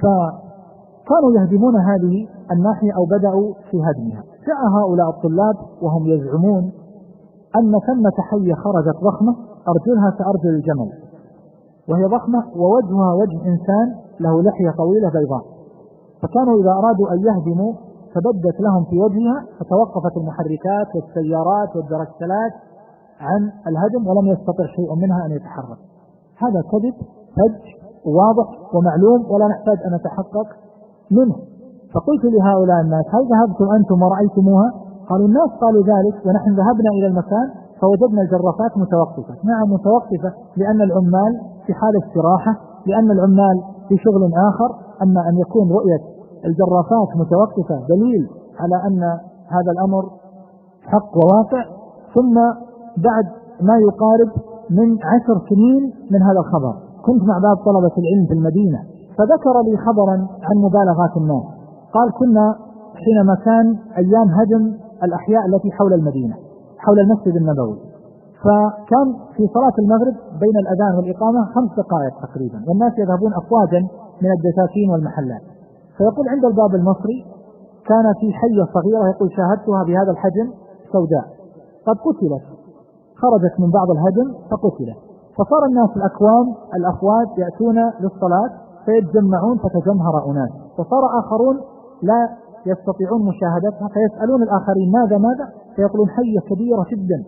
Speaker 2: فكانوا يهدمون هذه الناحية أو بدأوا في هدمها. جاء هؤلاء الطلاب وهم يزعمون أن ثمة حية خرجت ضخمة أرجلها كأرجل الجمل، وهي ضخمة ووجهها وجه إنسان له لحية طويلة بيضاء، فكانوا إذا أرادوا أن يهدموا فبدت لهم في وجهها، فتوقفت المحركات والسيارات والدركسلات عن الهدم ولم يستطع شيء منها أن يتحرك. هذا كذب فج واضح ومعلوم ولا نحتاج أن نتحقق منه. فقلت لهؤلاء الناس: هل ذهبتم أنتم ورأيتموها؟ قالوا: الناس قالوا ذلك ونحن ذهبنا إلى المكان فوجدنا الجرافات متوقفة. نعم متوقفة، لأن العمال في حال استراحة، لأن العمال في شغل آخر. أما أن يكون رؤية الجرافات متوقفة دليل على أن هذا الأمر حق وواقع. ثم بعد ما يقارب من 10 سنين من هذا الخبر كنت مع بعض طلبة العلم في المدينة، فذكر لي خبرا عن مبالغات الناس. قال: كنا حينما كان أيام هدم الأحياء التي حول المدينة حول المسجد النبوي، فكان في صلاة المغرب بين الأذان والإقامة 5 دقائق تقريبا، والناس يذهبون أفواجا من الدساتين والمحلات. فيقول: عند الباب المصري كان في حية صغيرة، يقول: شاهدتها بهذا الحجم سوداء قد قتلت، خرجت من بعض الهدم فقتلت. فصار الناس الأفواج يأتون للصلاة فيتجمعون فتجمهر أناس، وصار آخرون لا يستطيعون مشاهدتها فيسألون الآخرين: ماذا؟ فيقولون: حية كبيرة جدا.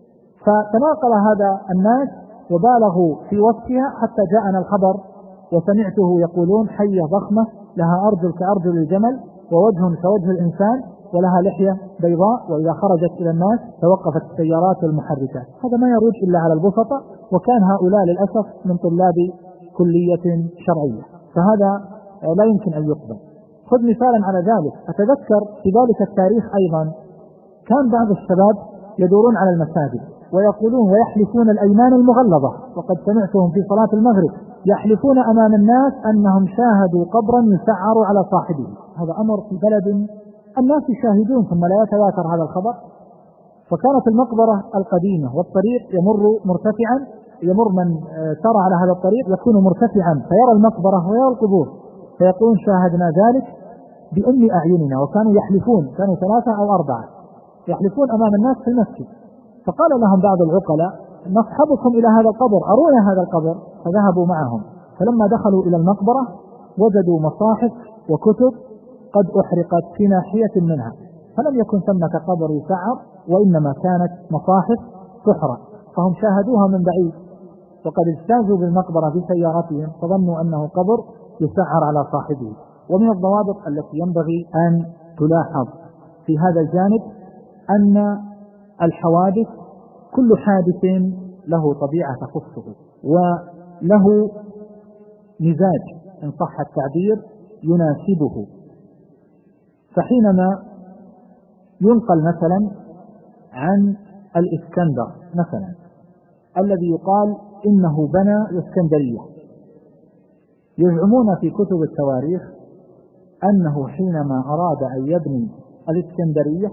Speaker 2: فتناقل هذا الناس وبالغوا في وصفها حتى جاءنا الخبر وسمعته يقولون: حية ضخمة لها أرجل كأرجل الجمل ووجه كوجه الإنسان ولها لحية بيضاء، وإذا خرجت إلى الناس توقفت السيارات والمحركات. هذا ما يروج إلا على البسطة، وكان هؤلاء للأسف من طلاب كلية شرعية، فهذا لا يمكن أن يقبل. خذ مثالا على ذلك. أتذكر في ذلك التاريخ أيضا كان بعض الشباب يدورون على المساجد ويقولون ويحلفون الأيمان المغلظة، وقد سمعتهم في صلاة المغرب يحلفون أمام الناس أنهم شاهدوا قبرا يسعر على صاحبه. هذا أمر في بلد الناس يشاهدون ثم لا يتواتر هذا الخبر. فكانت المقبرة القديمة والطريق يمر مرتفعا، يمر من سار على هذا الطريق يكون مرتفعا فيرى المقبرة ويرى القبور، فيقولون: شاهدنا ذلك بأم أعيننا. وكانوا يحلفون، كانوا 3 أو 4 يحلفون أمام الناس في المسجد. فقال لهم بعض العقلاء: نصحبكم إلى هذا القبر، أرونا هذا القبر. فذهبوا معهم، فلما دخلوا إلى المقبرة وجدوا مصاحف وكتب قد أحرقت في ناحية منها، فلم يكن ثمة قبر يسعر، وإنما كانت مصاحف تحرق. فهم شاهدوها من بعيد وقد اجتازوا بالمقبرة بسيارتهم فظنوا أنه قبر يسعر على صاحبه. ومن الضوابط التي ينبغي أن تلاحظ في هذا الجانب أن الحوادث كل حادث له طبيعة تخصه وله مزاج إن صح التعبير يناسبه. فحينما ينقل مثلا عن الإسكندر مثلا الذي يقال إنه بنى الإسكندرية، يزعمون في كتب التواريخ أنه حينما أراد أن يبني الإسكندرية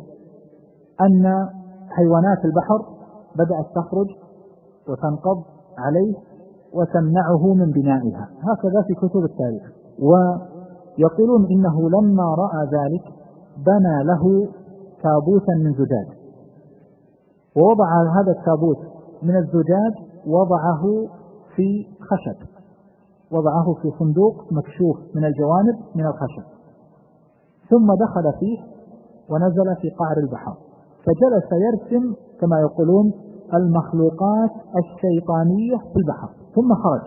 Speaker 2: أن حيوانات البحر بدأت تخرج وتنقض عليه وتمنعه من بنائها، هكذا في كتب التاريخ. ويقولون إنه لما رأى ذلك بنى له تابوتا من زجاج، ووضع هذا التابوت من الزجاج وضعه في خشب، وضعه في صندوق مكشوف من الجوانب من الخشب، ثم دخل فيه ونزل في قعر البحر، فجلس يرسم كما يقولون المخلوقات الشيطانية في البحر، ثم خرج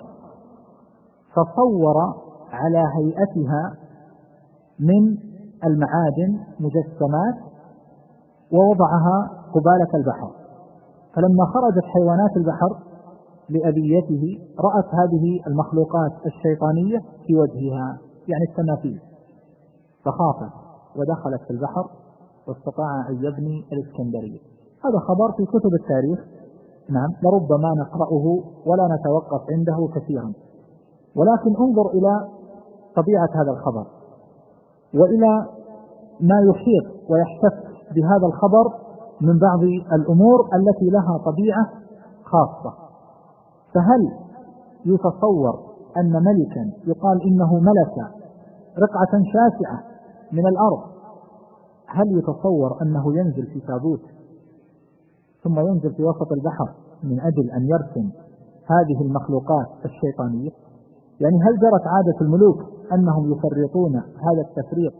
Speaker 2: فصور على هيئتها من المعادن مجسمات ووضعها قبالة البحر. فلما خرجت حيوانات البحر لأبيته رأت هذه المخلوقات الشيطانية في وجهها، يعني التماثيل، فخافت ودخلت في البحر واستطاع أن يبني الإسكندرية. هذا خبر في كتب التاريخ، نعم، لربما نقرأه ولا نتوقف عنده كثيرا، ولكن انظر إلى طبيعة هذا الخبر وإلى ما يحيط ويحتف بهذا الخبر من بعض الأمور التي لها طبيعة خاصة. فهل يتصور أن ملكا يقال إنه ملك رقعة شاسعة من الأرض، هل يتصور أنه ينزل في تابوت ثم ينزل في وسط البحر من أجل أن يرسم هذه المخلوقات الشيطانية؟ يعني هل جرت عادة الملوك أنهم يفرطون هذا التفريط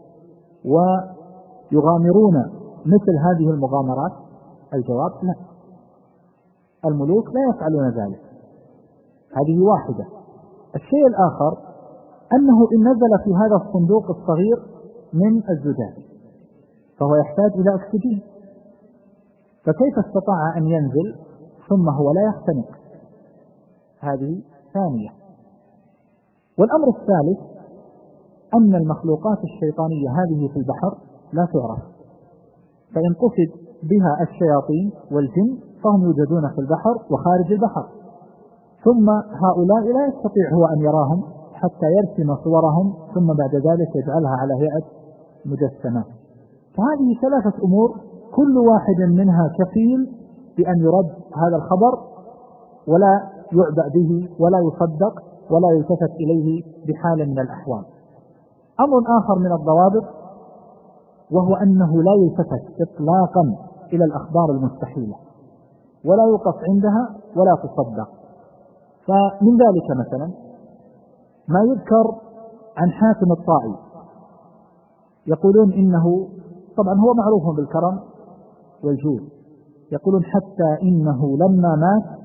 Speaker 2: ويغامرون مثل هذه المغامرات؟ الجواب لا، الملوك لا يفعلون ذلك. هذه واحدة. الشيء الآخر أنه إن نزل في هذا الصندوق الصغير من الزجاج فهو يحتاج إلى أكسجين، فكيف استطاع أن ينزل ثم هو لا يختنق؟ هذه ثانية. والأمر الثالث أن المخلوقات الشيطانية هذه في البحر لا تعرف، فإن قصد بها الشياطين والجن فهم يوجدون في البحر وخارج البحر، ثم هؤلاء لا يستطيع هو أن يراهم حتى يرسم صورهم ثم بعد ذلك يجعلها على هيئة مجسمات. فهذه ثلاثة أمور كل واحد منها كفيل بأن يرد هذا الخبر ولا يعبأ به ولا يصدق ولا يلتفت إليه بحال من الأحوال. أمر آخر من الضوابط وهو أنه لا يلتفت إطلاقا إلى الأخبار المستحيلة ولا يوقف عندها ولا تصدق. فمن ذلك مثلا ما يذكر عن حاتم الطائي، يقولون إنه طبعا هو معروف بالكرم والجود، يقولون حتى إنه لما مات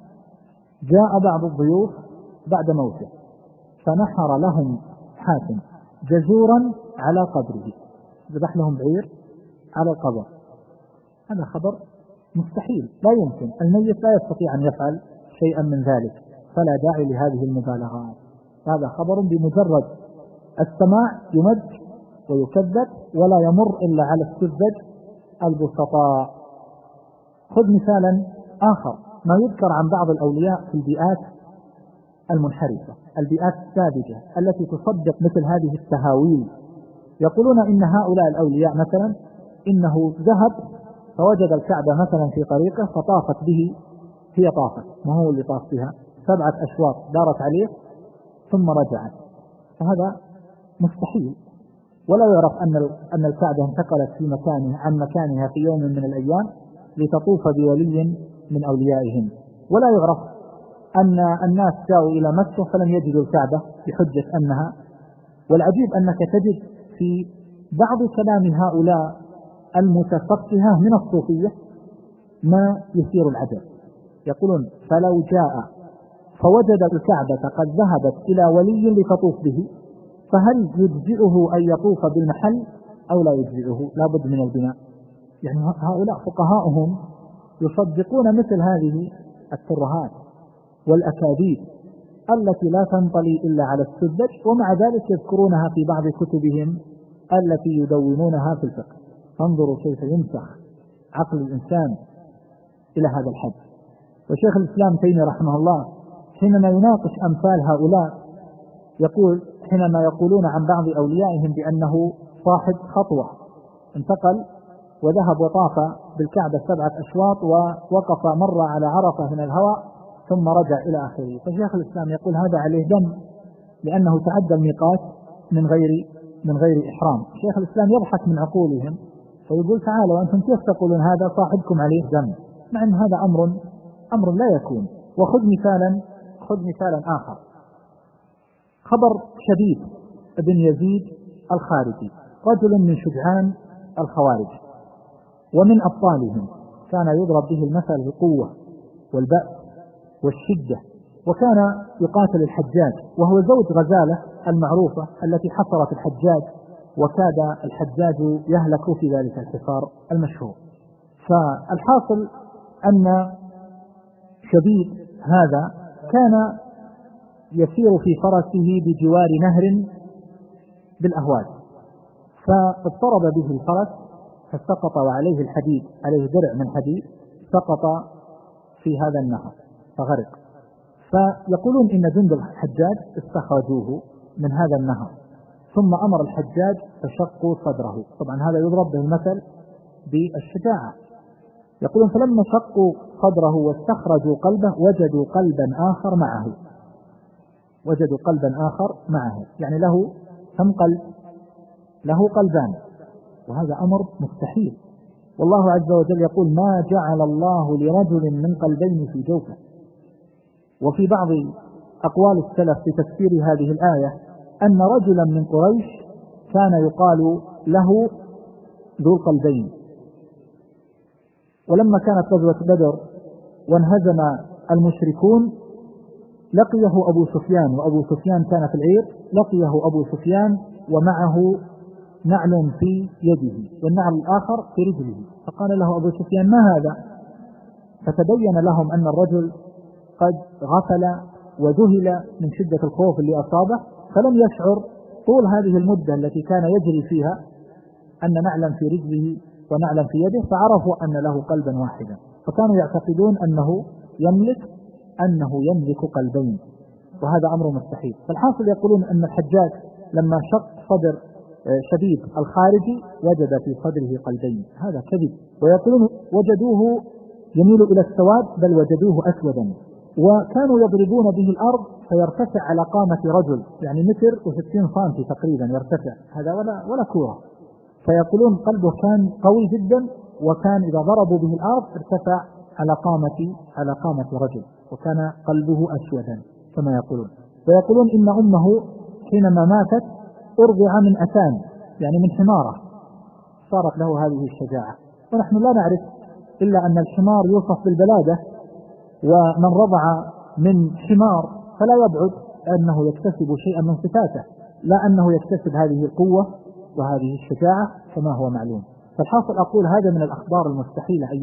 Speaker 2: جاء بعض الضيوف بعد موته فنحر لهم حاتم جزورا على قبره، ذبح لهم بعير على القبر. هذا خبر مستحيل، لا يمكن، الميت لا يستطيع أن يفعل شيئا من ذلك، فلا داعي لهذه المبالغات. هذا خبر بمجرد السماع يمد ويكذب ولا يمر إلا على السذج البسطاء. خذ مثالا آخر، ما يذكر عن بعض الأولياء في البيئات المنحرفة، البيئات الساذجة التي تصدق مثل هذه التهاويل. يقولون إن هؤلاء الأولياء مثلا إنه ذهب فوجد الكعبة مثلا في طريقه فطافت به، هي طافت ما هو اللي طاف بها 7 أشواط دارت عليه ثم رجعت، فهذا مستحيل. ولا يعرف أن الكعبة انتقلت في مكانها عن مكانها في يوم من الأيام لتطوف بولي من أوليائهم، ولا يعرف أن الناس جاءوا إلى مكة فلم يجدوا الكعبة بحجة أنها. والعجيب أنك تجد في بعض كلام هؤلاء المتفقهة من الصوفية ما يثير العجب. يقولون فلو جاء فوجد الكعبة قد ذهبت إلى ولي لتطوف به فهل يجزئه أن يطوف بالمحل أو لا يجزئه؟ لا بد من البناء. يعني هؤلاء فقهاؤهم يصدقون مثل هذه الترهات والأكاذيب التي لا تنطلي إلا على السذج، ومع ذلك يذكرونها في بعض كتبهم التي يدونونها في الفقه. فانظروا كيف ينسخ عقل الإنسان إلى هذا الحد. وشيخ الإسلام تيمية رحمه الله حينما يناقش أمثال هؤلاء يقول حينما يقولون عن بعض أوليائهم بأنه صاحب خطوة انتقل وذهب وطاف بالكعبة 7 أشواط ووقف مرة على عرفة من الهواء ثم رجع إلى آخره. فشيخ الإسلام يقول هذا عليه دم لأنه تعدى الميقات من غير إحرام. شيخ الإسلام يضحك من عقولهم فيقول تعالوا أنتم كيف تقولون هذا صاحبكم عليه دم، مع أن هذا أمر لا يكون. وخذ مثالا آخر، خبر شبيب بن يزيد الخارجي، رجل من شجعان الخوارج ومن أبطالهم، كان يضرب به المثل بالقوة والبأس والشدة، وكان يقاتل الحجاج وهو زوج غزالة المعروفة التي حصرت الحجاج وكاد الحجاج يهلك في ذلك الحصار المشهور. فالحاصل أن شبيب هذا كان يسير في فرسه بجوار نهر بالأهواز، فاضطرب به الفرس فسقط وعليه الحديد، عليه درع من حديد، سقط في هذا النهر فغرق. فيقولون إن جند الحجاج استخرجوه من هذا النهر ثم أمر الحجاج فشقوا صدره. طبعا هذا يضرب به المثل بالشجاعة. يقولون فلما شقوا صدره واستخرجوا قلبه وجدوا قلبا آخر معه، يعني له كم قلب؟ له قلبان، وهذا أمر مستحيل. والله عز وجل يقول ما جعل الله لرجل من قلبين في جوفه. وفي بعض أقوال السلف في تفسير هذه الآية أن رجلا من قريش كان يقال له ذو القلبين، ولما كانت غزوة بدر وانهزم المشركون لقيه أبو سفيان، وأبو سفيان كان في العير، لقيه أبو سفيان ومعه نعل في يده والنعل الآخر في رجله، فقال له أبو سفيان ما هذا؟ فتبين لهم أن الرجل قد غفل وذهل من شدة الخوف اللي أصابه، فلم يشعر طول هذه المدة التي كان يجري فيها أن نعلا في رجله ونعلا في يده، فعرفوا أن له قلبا واحدا، فكانوا يعتقدون أنه يملك قلبين، وهذا أمر مستحيل. فالحاصل يقولون أن الحجاج لما شق صدر شبيب الخارجي وجد في صدره قلبين، هذا كذب. ويقولون وجدوه يميل إلى السواد، بل وجدوه أسودا، وكانوا يضربون به الأرض فيرتفع على قامة رجل، يعني 1.60 سم تقريبا يرتفع، هذا ولا كورة. فيقولون قلبه كان قوي جدا، وكان إذا ضربوا به الأرض ارتفع على قامة رجل، وكان قلبه أسودا كما يقولون. ويقولون إن أمه حينما ماتت أرضع من أتان، يعني من حمارة، صارت له هذه الشجاعة. ونحن لا نعرف إلا أن الحمار يوصف بالبلادة، ومن رضع من حمار فلا يبعد أنه يكتسب شيئا من صفاته، لا أنه يكتسب هذه القوة وهذه الشجاعة كما هو معلوم. فالحاصل أقول هذا من الأخبار المستحيلة أن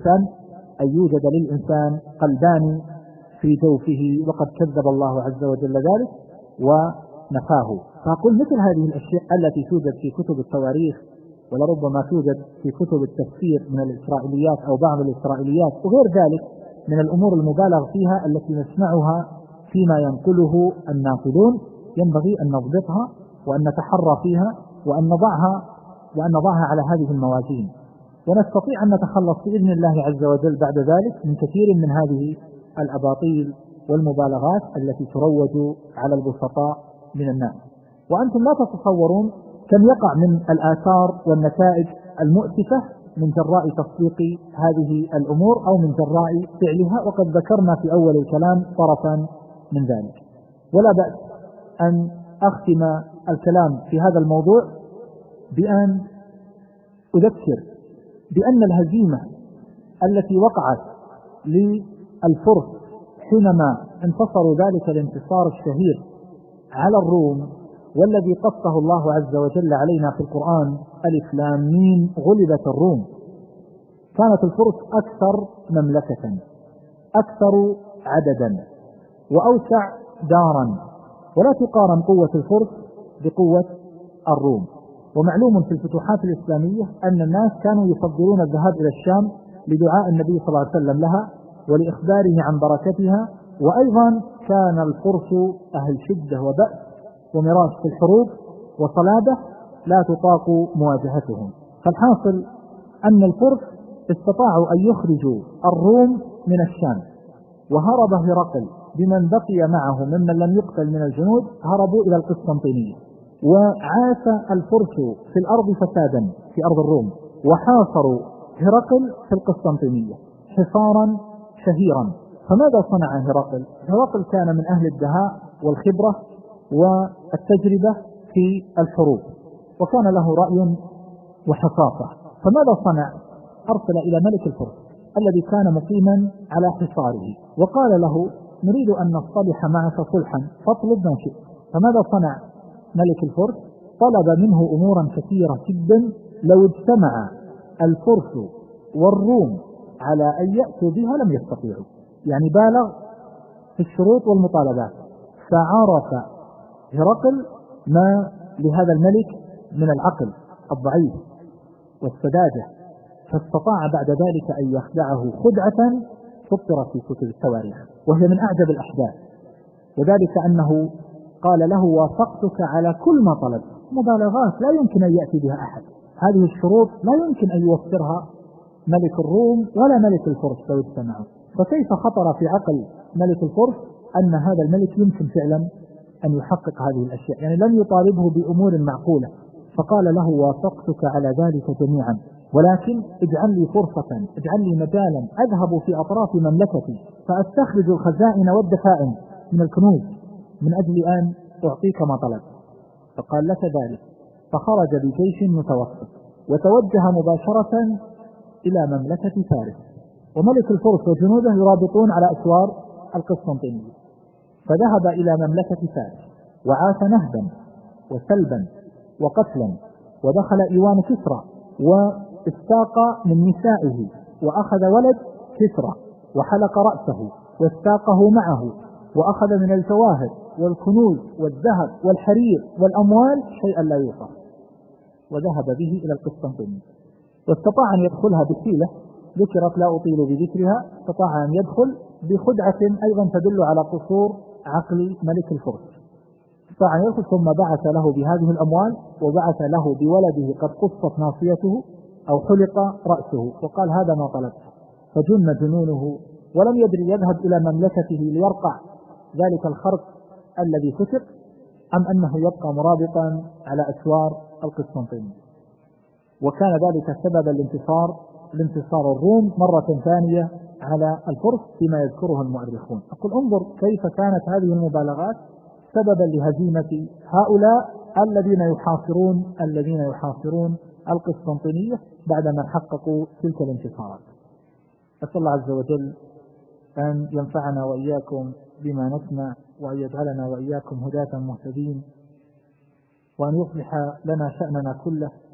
Speaker 2: يوجد للإنسان قلبان في جوفه، وقد كذب الله عز وجل ذلك ونفاه. فأقول مثل هذه الأشياء التي توجد في كتب التواريخ ولربما توجد في كتب التفسير من الإسرائيليات أو بعض الإسرائيليات وغير ذلك من الأمور المبالغ فيها التي نسمعها فيما ينقله الناقلون، ينبغي أن نضبطها وأن نتحرى فيها وأن نضعها على هذه الموازين، ونستطيع أن نتخلص بإذن الله عز وجل بعد ذلك من كثير من هذه الأباطيل والمبالغات التي تروج على البسطاء من الناس. وأنتم لا تتصورون كم يقع من الآثار والنتائج المؤسفة من جراء تصديق هذه الأمور أو من جراء فعلها، وقد ذكرنا في أول الكلام طرفا من ذلك. ولا بأس أن أختم الكلام في هذا الموضوع بأن أذكر بأن الهزيمة التي وقعت للفرس حينما انتصروا ذلك الانتصار الشهير على الروم، والذي قصه الله عز وجل علينا في القرآن ألف لام ميم غلبت الروم، كانت الفرس أكثر مملكة، أكثر عددا، وأوسع دارا، ولا تقارن قوة الفرس بقوة الروم. ومعلوم في الفتوحات الإسلامية أن الناس كانوا يفضلون الذهاب إلى الشام لدعاء النبي صلى الله عليه وسلم لها ولإخباره عن بركتها، وأيضا كان الفرس أهل شدة وبأس ومراس في الحروب وصلابة لا تطاق مواجهتهم. فالحاصل أن الفرس استطاعوا أن يخرجوا الروم من الشام، وهرب هرقل بمن بقي معه ممن لم يقتل من الجنود، هربوا إلى القسطنطينية، وعاش الفرس في الأرض فسادا في أرض الروم، وحاصروا هرقل في القسطنطينية حصارا شهيرا. فماذا صنع هرقل؟ هرقل كان من أهل الدهاء والخبرة والتجربة في الحروب، وكان له رأي وحصافة. فماذا صنع؟ أرسل إلى ملك الفرس الذي كان مقيما على حصاره، وقال له: نريد أن نصطلح معك صلحا فاطلب ما شئت. فماذا صنع ملك الفرس؟ طلب منه أمورا كثيرة جدا لو اجتمع الفرس والروم على أن يأتوا بها لم يستطيعوا، يعني بالغ في الشروط والمطالبات. فعرف هرقل ما لهذا الملك من العقل الضعيف والسذاجة، فاستطاع بعد ذلك أن يخدعه خدعة سطرت في كتب التواريخ، وهي من أعجب الأحداث، وذلك أنه قال له: وافقتك على كل ما طلب. مبالغات لا يمكن أن يأتي بها أحد، هذه الشروط لا يمكن أن يوفرها ملك الروم ولا ملك الفرس لو اجتمعوا. فكيف خطر في عقل ملك الفرس أن هذا الملك يمكن فعلا أن يحقق هذه الأشياء؟ يعني لم يطالبه بأمور معقولة، فقال له: وافقتك على ذلك جميعا، ولكن اجعل لي فرصة، اجعل لي مجالا أذهب في أطراف مملكتي فأستخرج الخزائن والدفائن من الكنوز من أجل أن أعطيك ما طلب. فقال: لك ذلك. فخرج بجيش متوسط وتوجه مباشرة إلى مملكة فارس، وملك الفرس وجنوده يرابطون على أسوار القسطنطينية. فذهب إلى مملكة فارس وعاش نهبا وسلبا وقتلا، ودخل إيوان كسرى واستاق من نسائه، وأخذ ولد كسرى وحلق رأسه واستاقه معه، وأخذ من الجواهر والكنوز والذهب والحرير والأموال شيئا لا يوصف، وذهب به إلى القسطنطينية. واستطاع أن يدخلها بحيلة ذكرت لا أطيل بذكرها، استطاع أن يدخل بخدعة أيضا تدل على قصور عقل ملك الفرس. استطاع أن يدخل ثم بعث له بهذه الأموال، وبعث له بولده قد قصت ناصيته أو حلق رأسه، وقال: هذا ما طلبت. فجن جنونه ولم يدري يذهب إلى مملكته ليرقع ذلك الخرق الذي فتق أم أنه يبقى مرابطا على أسوار القسطنطينية. وكان ذلك سببا لانتصار الروم مرة ثانية على الفرس فيما يذكره المؤرخون. أقول انظر كيف كانت هذه المبالغات سببا لهزيمة هؤلاء الذين يحاصرون القسطنطينية بعدما حققوا تلك الانتصارات. أسأل الله عز وجل أن ينفعنا وإياكم بما نسمع، وأن يجعلنا وإياكم هداة مهتدين، وأن يصلح لنا شأننا كله،